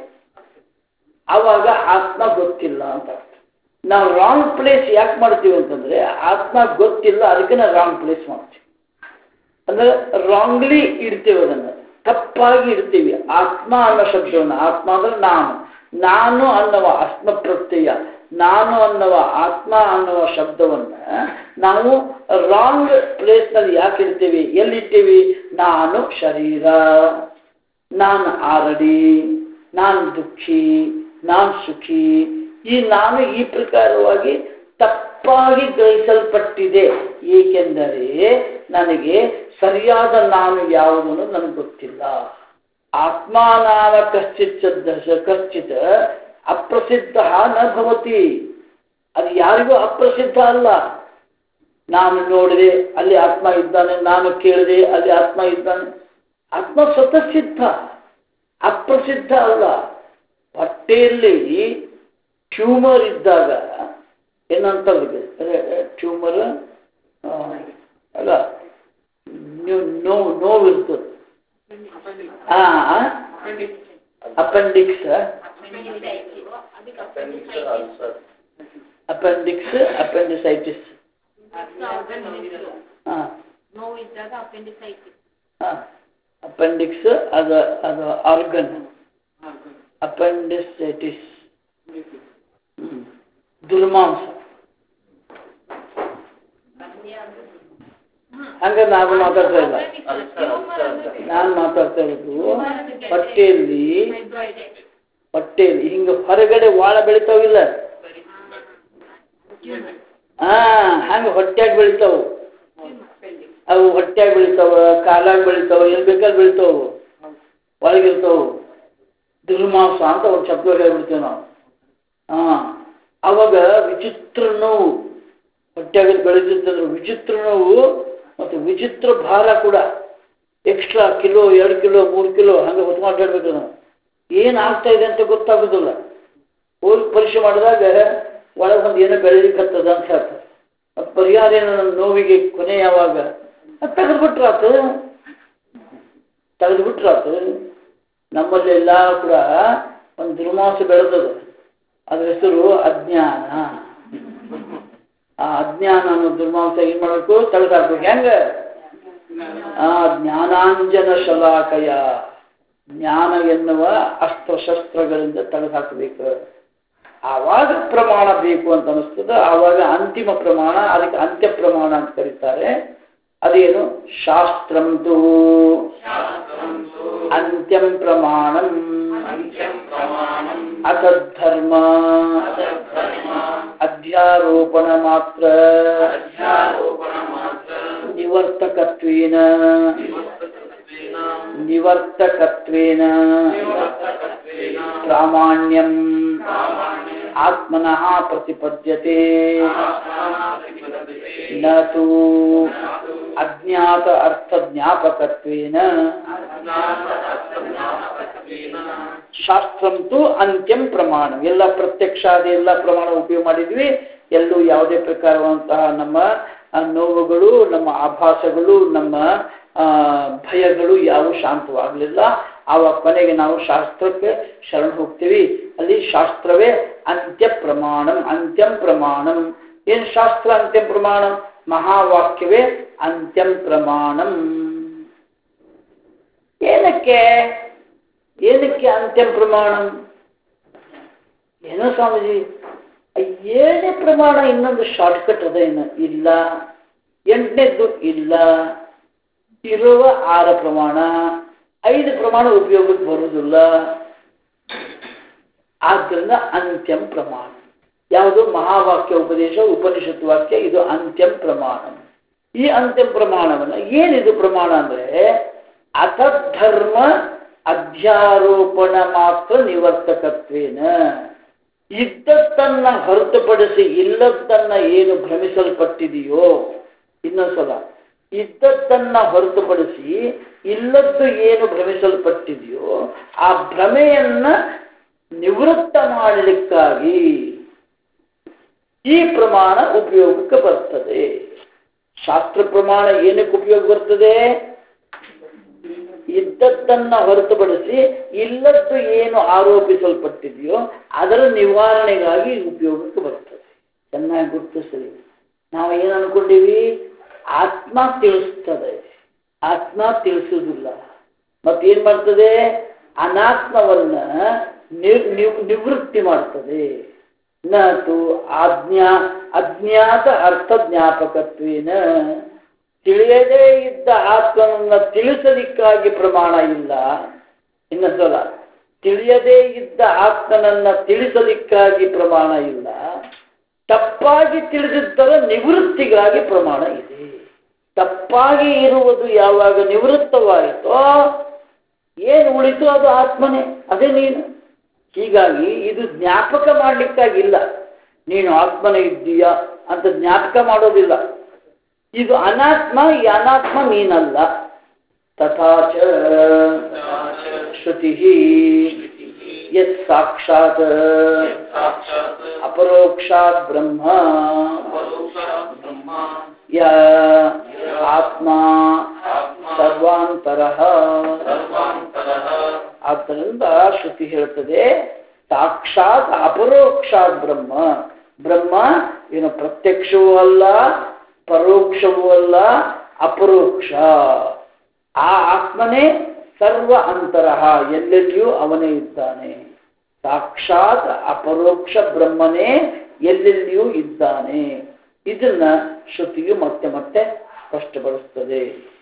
ಆವಾಗ ಆತ್ಮ ಗೊತ್ತಿಲ್ಲ ಅಂತ ಅರ್ಥ. ನಾವು ರಾಂಗ್ ಪ್ಲೇಸ್ ಯಾಕೆ ಮಾಡ್ತೀವಿ ಅಂತಂದ್ರೆ ಆತ್ಮ ಗೊತ್ತಿಲ್ಲ, ಅದಕ್ಕೆ ನಾವು ರಾಂಗ್ ಪ್ಲೇಸ್ ಮಾಡ್ತೀವಿ. ಅಂದ್ರೆ ರಾಂಗ್ಲಿ ಇಡ್ತೇವೆ, ಅದನ್ನು ತಪ್ಪಾಗಿ ಇಡ್ತೀವಿ. ಆತ್ಮ ಅನ್ನೋ ಶಬ್ದವನ್ನು, ಆತ್ಮ ಅಂದ್ರೆ ನಾನು ಅನ್ನುವ ಆತ್ಮ ಪ್ರತ್ಯಯ, ನಾನು ಅನ್ನುವ ಆತ್ಮ ಅನ್ನುವ ಶಬ್ದವನ್ನ ನಾವು ರಾಂಗ್ ಪ್ಲೇಸ್ ನಲ್ಲಿ ಯಾಕೆ ಇಡ್ತೀವಿ? ಎಲ್ಲಿಟ್ಟೇವಿ? ನಾನು ಶರೀರ, ನಾನು ಆರಡಿ, ನಾನು ದುಃಖಿ, ನಾನು ಸುಖಿ. ಈ ನಾನು ಈ ಪ್ರಕಾರವಾಗಿ ತಪ್ಪಾಗಿ ಗ್ರಹಿಸಲ್ಪಟ್ಟಿದೆ. ಏಕೆಂದರೆ ನನಗೆ ಸರಿಯಾದ ನಾನು ಯಾವುದನ್ನು ನನಗೆ ಗೊತ್ತಿಲ್ಲ. ಆತ್ಮಾನಾಮ ಕಶ್ಚಿತ್ ಅಪ್ರಸಿದ್ಧ ನ ಭವತಿ. ಅದು ಯಾರಿಗೂ ಅಪ್ರಸಿದ್ಧ ಅಲ್ಲ. ನಾನು ನೋಡಿದೆ ಅಲ್ಲಿ ಆತ್ಮ ಇದ್ದಾನೆ, ನಾನು ಕೇಳಿದೆ ಅಲ್ಲಿ ಆತ್ಮ ಇದ್ದಾನೆ. ಆತ್ಮ ಸ್ವತಃ ಸಿದ್ಧ, ಅಪ್ರಸಿದ್ಧ ಅಲ್ಲ. ಹೊಟ್ಟೆಯಲ್ಲಿ ಟ್ಯೂಮರ್ ಇದ್ದಾಗ ಏನಂತ ಟ್ಯೂಮರ್ ಅಲ್ಲ, ನೋವಿರ್ತದೆ. Appendix, appendix, appendicitis. ಅಪೆಂಡಿಕ್ಸ್ ಅದು ಆರ್ಗನ್. ಅಪೆಂಡಿಸೈಟಿಸ್ ದುರ್ಮಾಂಸ. ಹಂಗ ನಾನು ಮಾತಾಡ್ತಾ ಇಲ್ಲ, ನಾನು ಮಾತಾಡ್ತಾ ಇರೋದು ಹೊಟ್ಟೆಯಲ್ಲಿ ಹಿಂಗ ಹೊರಗಡೆ ವಾಳ ಬೆಳಿತಾವಿಲ್ಲ, ಹಂಗ ಹೊಟ್ಟ್ಯಾಗ ಬೆಳಿತಾವು. ಅವು ಹೊಟ್ಟ್ಯಾಗ ಬೆಳಿತಾವ, ಕಾಲಾಗ ಬೆಳಿತಾವ, ಎಲ್ಲಿ ಬೇಕಾದ್ರೆ ಬೆಳಿತಾವು, ಒಳಗಿರ್ತಾವು. ದುರ್ಮಾಂಸ ಅಂತ ಒಂದು ಶಬ್ದ ಹೇಳ್ಬಿಡ್ತೇವೆ ನಾವು. ಅವಾಗ ವಿಚಿತ್ರ ನೋವು, ಹೊಟ್ಟ್ಯಾಗ ಬೆಳೆದಿರ್ತಂದ್ರೆ ವಿಚಿತ್ರ ನೋವು ಮತ್ತು ವಿಚಿತ್ರ ಭಾರ ಕೂಡ. ಎಕ್ಸ್ಟ್ರಾ ಕಿಲೋ, 2 ಕಿಲೋ, 3 ಕಿಲೋ ಹಂಗೆ ಹೊತ್ಕೊಂಡ್ಬೇಕು. ನಾವು ಏನಾಗ್ತಾ ಇದೆ ಅಂತ ಗೊತ್ತಾಗೋದಿಲ್ಲ. ಹೋಗಿ ಪರೀಕ್ಷೆ ಮಾಡಿದಾಗ ಒಳಗೊಂದು ಏನೋ ಬೆಳಲಿಕ್ಕತ್ತದ ಅಂತ ಹೇಳ್ತಾರೆ. ಮತ್ತು ಪರಿಹಾರ ಏನೋ ನಮ್ಮ ನೋವಿಗೆ ಕೊನೆ ಯಾವಾಗ? ಅದು ತೆಗೆದುಬಿಟ್ರಾತು. ನಮ್ಮಲ್ಲಿ ಎಲ್ಲ ಕೂಡ ಒಂದು ದುರ್ಮಾಂಸ ಬೆಳೆದದ. ಅದ್ರ ಹೆಸರು ಅಜ್ಞಾನ. ಆ ಅಜ್ಞಾನ ಅನ್ನೋ ದುರ್ಮಾಂಸ ಏನ್ ಮಾಡಬೇಕು? ತೆಗೆದಾಕ್ಬೇಕು. ಹೆಂಗ? ಜ್ಞಾನಾಂಜನ ಶಲಾಕಯ, ಜ್ಞಾನ ಎನ್ನುವ ಅಸ್ತ್ರಶಸ್ತ್ರಗಳಿಂದ ತೆಗೆದುಹಾಕಬೇಕು. ಆವಾಗ ಪ್ರಮಾಣ ಬೇಕು ಅಂತ ಅನಿಸ್ತದೆ. ಆವಾಗ ಅಂತಿಮ ಪ್ರಮಾಣ, ಅದಕ್ಕೆ ಅಂತ್ಯ ಪ್ರಮಾಣ ಅಂತ ಕರೀತಾರೆ. ಅದೇನು? ಶಾಸ್ತ್ರಂತು ಅಂತ್ಯಂ ಪ್ರಮಾಣಂ ಅತದ್ಧರ್ಮ ಅಧ್ಯಾರೋಪಣ ಮಾತ್ರ ನಿವರ್ತಕತ್ವೇನ ಪ್ರಾಮಾಣ್ಯಂ ಆತ್ಮನಃ ಪ್ರತಿಪದ್ಯತೆ ನ ತು ಅಜ್ಞಾತ ಅರ್ಥ ಜ್ಞಾಪಕತ್ವೇನ. ಶಾಸ್ತ್ರಂತು ಅಂತ್ಯಂ ಪ್ರಮಾಣ. ಎಲ್ಲ ಪ್ರತ್ಯಕ್ಷಾದಿ ಎಲ್ಲ ಪ್ರಮಾಣ ಉಪಯೋಗ ಮಾಡಿದ್ವಿ. ಎಲ್ಲೂ ಯಾವುದೇ ಪ್ರಕಾರವಂತಹ ನಮ್ಮ ನೋವುಗಳು, ನಮ್ಮ ಆಭಾಸಗಳು, ನಮ್ಮ ಭಯಗಳು ಯಾವ ಶಾಂತವಾಗಲಿಲ್ಲ. ಆವಾಗ ಕೊನೆಗೆ ನಾವು ಶಾಸ್ತ್ರಕ್ಕೆ ಶರಣ ಹೋಗ್ತೀವಿ. ಅಲ್ಲಿ ಶಾಸ್ತ್ರವೇ ಅಂತ್ಯ ಪ್ರಮಾಣಂ. ಅಂತ್ಯಂ ಪ್ರಮಾಣಂ ಏನು ಶಾಸ್ತ್ರ ಅಂತ್ಯಂ ಪ್ರಮಾಣಂ? ಮಹಾವಾಕ್ಯವೇ ಅಂತ್ಯಂ ಪ್ರಮಾಣಂ. ಏನಕ್ಕೆ ಅಂತ್ಯಂ ಪ್ರಮಾಣಂ? ಏನೋ ಸ್ವಾಮೀಜಿ 7ನೇ ಪ್ರಮಾಣ ಇನ್ನೊಂದು ಶಾರ್ಟ್ಕಟ್ ಅದ ಏನು? ಇಲ್ಲ. 8ನೇದ್ದು ಇಲ್ಲ. ಇರುವ 6 ಪ್ರಮಾಣ, 5 ಪ್ರಮಾಣ ಉಪಯೋಗಕ್ಕೆ ಬರುವುದಿಲ್ಲ. ಆದ್ದರಿಂದ ಅಂತ್ಯಂ ಪ್ರಮಾಣ ಯಾವುದು? ಮಹಾವಾಕ್ಯ ಉಪದೇಶ ಉಪನಿಷತ್ ವಾಕ್ಯ, ಇದು ಅಂತ್ಯಂ ಪ್ರಮಾಣ. ಈ ಅಂತ್ಯಂ ಪ್ರಮಾಣವನ್ನು ಏನಿದು ಪ್ರಮಾಣ ಅಂದ್ರೆ ಅಥಧರ್ಮ ಅಧ್ಯಾರೋಪಣ ಮಾತ್ರ ನಿವರ್ತಕತ್ವೇನ. ಇದ್ದದ್ದನ್ನ ಹೊರತುಪಡಿಸಿ ಇಲ್ಲದ್ದನ್ನ ಏನು ಭ್ರಮಿಸಲ್ಪಟ್ಟಿದೆಯೋ, ಇನ್ನೊಂದ್ಸಲ, ಇದ್ದದ್ದನ್ನ ಹೊರತುಪಡಿಸಿ ಇಲ್ಲದ್ದು ಏನು ಭ್ರಮಿಸಲ್ಪಟ್ಟಿದೆಯೋ ಆ ಭ್ರಮೆಯನ್ನ ನಿವೃತ್ತ ಮಾಡಲಿಕ್ಕಾಗಿ ಈ ಪ್ರಮಾಣ ಉಪಯೋಗಕ್ಕೆ ಬರ್ತದೆ. ಶಾಸ್ತ್ರ ಪ್ರಮಾಣ ಏನಕ್ಕೆ ಉಪಯೋಗ ಬರ್ತದೆ? ಇದ್ದದ್ದನ್ನ ಹೊರತುಪಡಿಸಿ ಇಲ್ಲದ್ದು ಏನು ಆರೋಪಿಸಲ್ಪಟ್ಟಿದೆಯೋ ಅದರ ನಿವಾರಣೆಗಾಗಿ ಉಪಯೋಗಕ್ಕೆ ಬರ್ತದೆ. ಚೆನ್ನಾಗಿ ಗುರುತಿಸಲಿ. ನಾವು ಏನು ಅನ್ಕೊಂಡಿವಿ? ಆತ್ಮ ತಿಳಿಸ್ತದೆ. ಆತ್ಮ ತಿಳಿಸುವುದಿಲ್ಲ. ಮತ್ತೇನ್ ಮಾಡ್ತದೆ? ಅನಾತ್ಮವನ್ನ ನಿವೃತ್ತಿ ಮಾಡ್ತದೆ. ನತು ಅಜ್ಞಾತ ಅರ್ಥ ಜ್ಞಾಪಕತ್ವೇನ. ತಿಳಿಯದೇ ಇದ್ದ ಆತ್ಮನನ್ನ ತಿಳಿಸಲಿಕ್ಕಾಗಿ ಪ್ರಮಾಣ ಇಲ್ಲ. ಇನ್ನೊಂದ್ಸಲ, ತಿಳಿಯದೇ ಇದ್ದ ಆತ್ಮನನ್ನ ತಿಳಿಸಲಿಕ್ಕಾಗಿ ಪ್ರಮಾಣ ಇಲ್ಲ. ತಪ್ಪಾಗಿ ತಿಳಿದಿದ್ದರ ನಿವೃತ್ತಿಗಾಗಿ ಪ್ರಮಾಣ ಇದೆ. ತಪ್ಪಾಗಿ ಇರುವುದು ಯಾವಾಗ ನಿವೃತ್ತವಾಯಿತೋ ಏನು ಉಳಿತು? ಅದು ಆತ್ಮನೇ, ಅದೇ ನೀನು. ಹೀಗಾಗಿ ಇದು ಜ್ಞಾಪಕ ಮಾಡಲಿಕ್ಕಾಗಿಲ್ಲ. ನೀನು ಆತ್ಮನೇ ಇದ್ದೀಯಾ ಅಂತ ಜ್ಞಾಪಕ ಮಾಡೋದಿಲ್ಲ. ಇದು ಅನಾತ್ಮ, ಈ ಅನಾತ್ಮ ನೀನಲ್ಲ. ತಥಾಚ ಶ್ರುತಿ ಯತ್ ಸಾಕ್ಷಾತ್ ಅಪರೋಕ್ಷಾತ್ ಬ್ರಹ್ಮ ಯ ಆತ್ಮ ಸರ್ವಾಂತರಃ. ಆದ್ದರಿಂದ ಶ್ರುತಿ ಹೇಳ್ತದೆ ಸಾಕ್ಷಾತ್ ಅಪರೋಕ್ಷಾತ್ ಬ್ರಹ್ಮ. ಬ್ರಹ್ಮ ಏನು ಪ್ರತ್ಯಕ್ಷವೂ ಅಲ್ಲ, ಪರೋಕ್ಷವೂ ಅಲ್ಲ, ಅಪರೋಕ್ಷ. ಆ ಆತ್ಮನೇ ಸರ್ವ ಅಂತರಃ, ಎಲ್ಲೆಲ್ಲಿಯೂ ಅವನೇ ಇದ್ದಾನೆ. ಸಾಕ್ಷಾತ್ ಅಪರೋಕ್ಷ ಬ್ರಹ್ಮನೇ ಎಲ್ಲೆಲ್ಲಿಯೂ ಇದ್ದಾನೆ. ಇದನ್ನ ಶ್ರುತಿಯು ಮತ್ತೆ ಮತ್ತೆ ಸ್ಪಷ್ಟಪಡಿಸ್ತದೆ.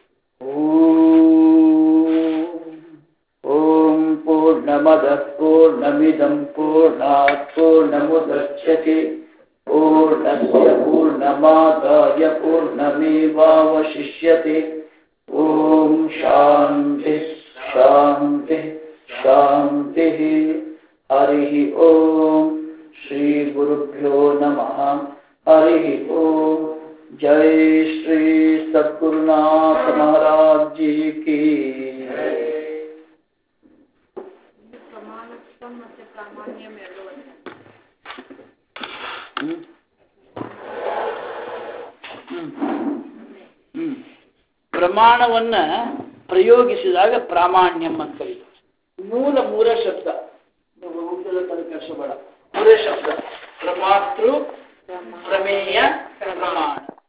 ಓಂ ಪೂರ್ಣಮದಃ ಪೂರ್ಣಮಿದಂ ಪೂರ್ಣಾತ್ ಪೂರ್ಣಮುದಚ್ಯತೆ ಪೂರ್ಣಸ್ಯ ಪೂರ್ಣಮಾದಾಯ ಪೂರ್ಣಮೇವಾವಶಿಷ್ಯತೆ. ಓಂ ಶಾಂತಿ ಶಾಂತಿ ಶಾಂತಿ. ಹರಿ ಓಂ ಶ್ರೀ ಗುರುಭ್ಯೋ ನಮಃ. हरि ओम. जय श्री सद्गुरुनाथ महाराज जी की. ಪ್ರಮಾಣವನ್ನ ಪ್ರಯೋಗಿಸಿದಾಗ ಪ್ರಾಮಾಣ್ಯಂ ಅಂತ ಕರೀತಾರೆ. ಮೂರೇ ಶಬ್ದ, ಕೆಲಸ ಬೇಡ. ಮೂರೇ ಶಬ್ದ: ಪ್ರಮಾತೃ, ಪ್ರಮೇಯ, ಪ್ರಮಾಣ.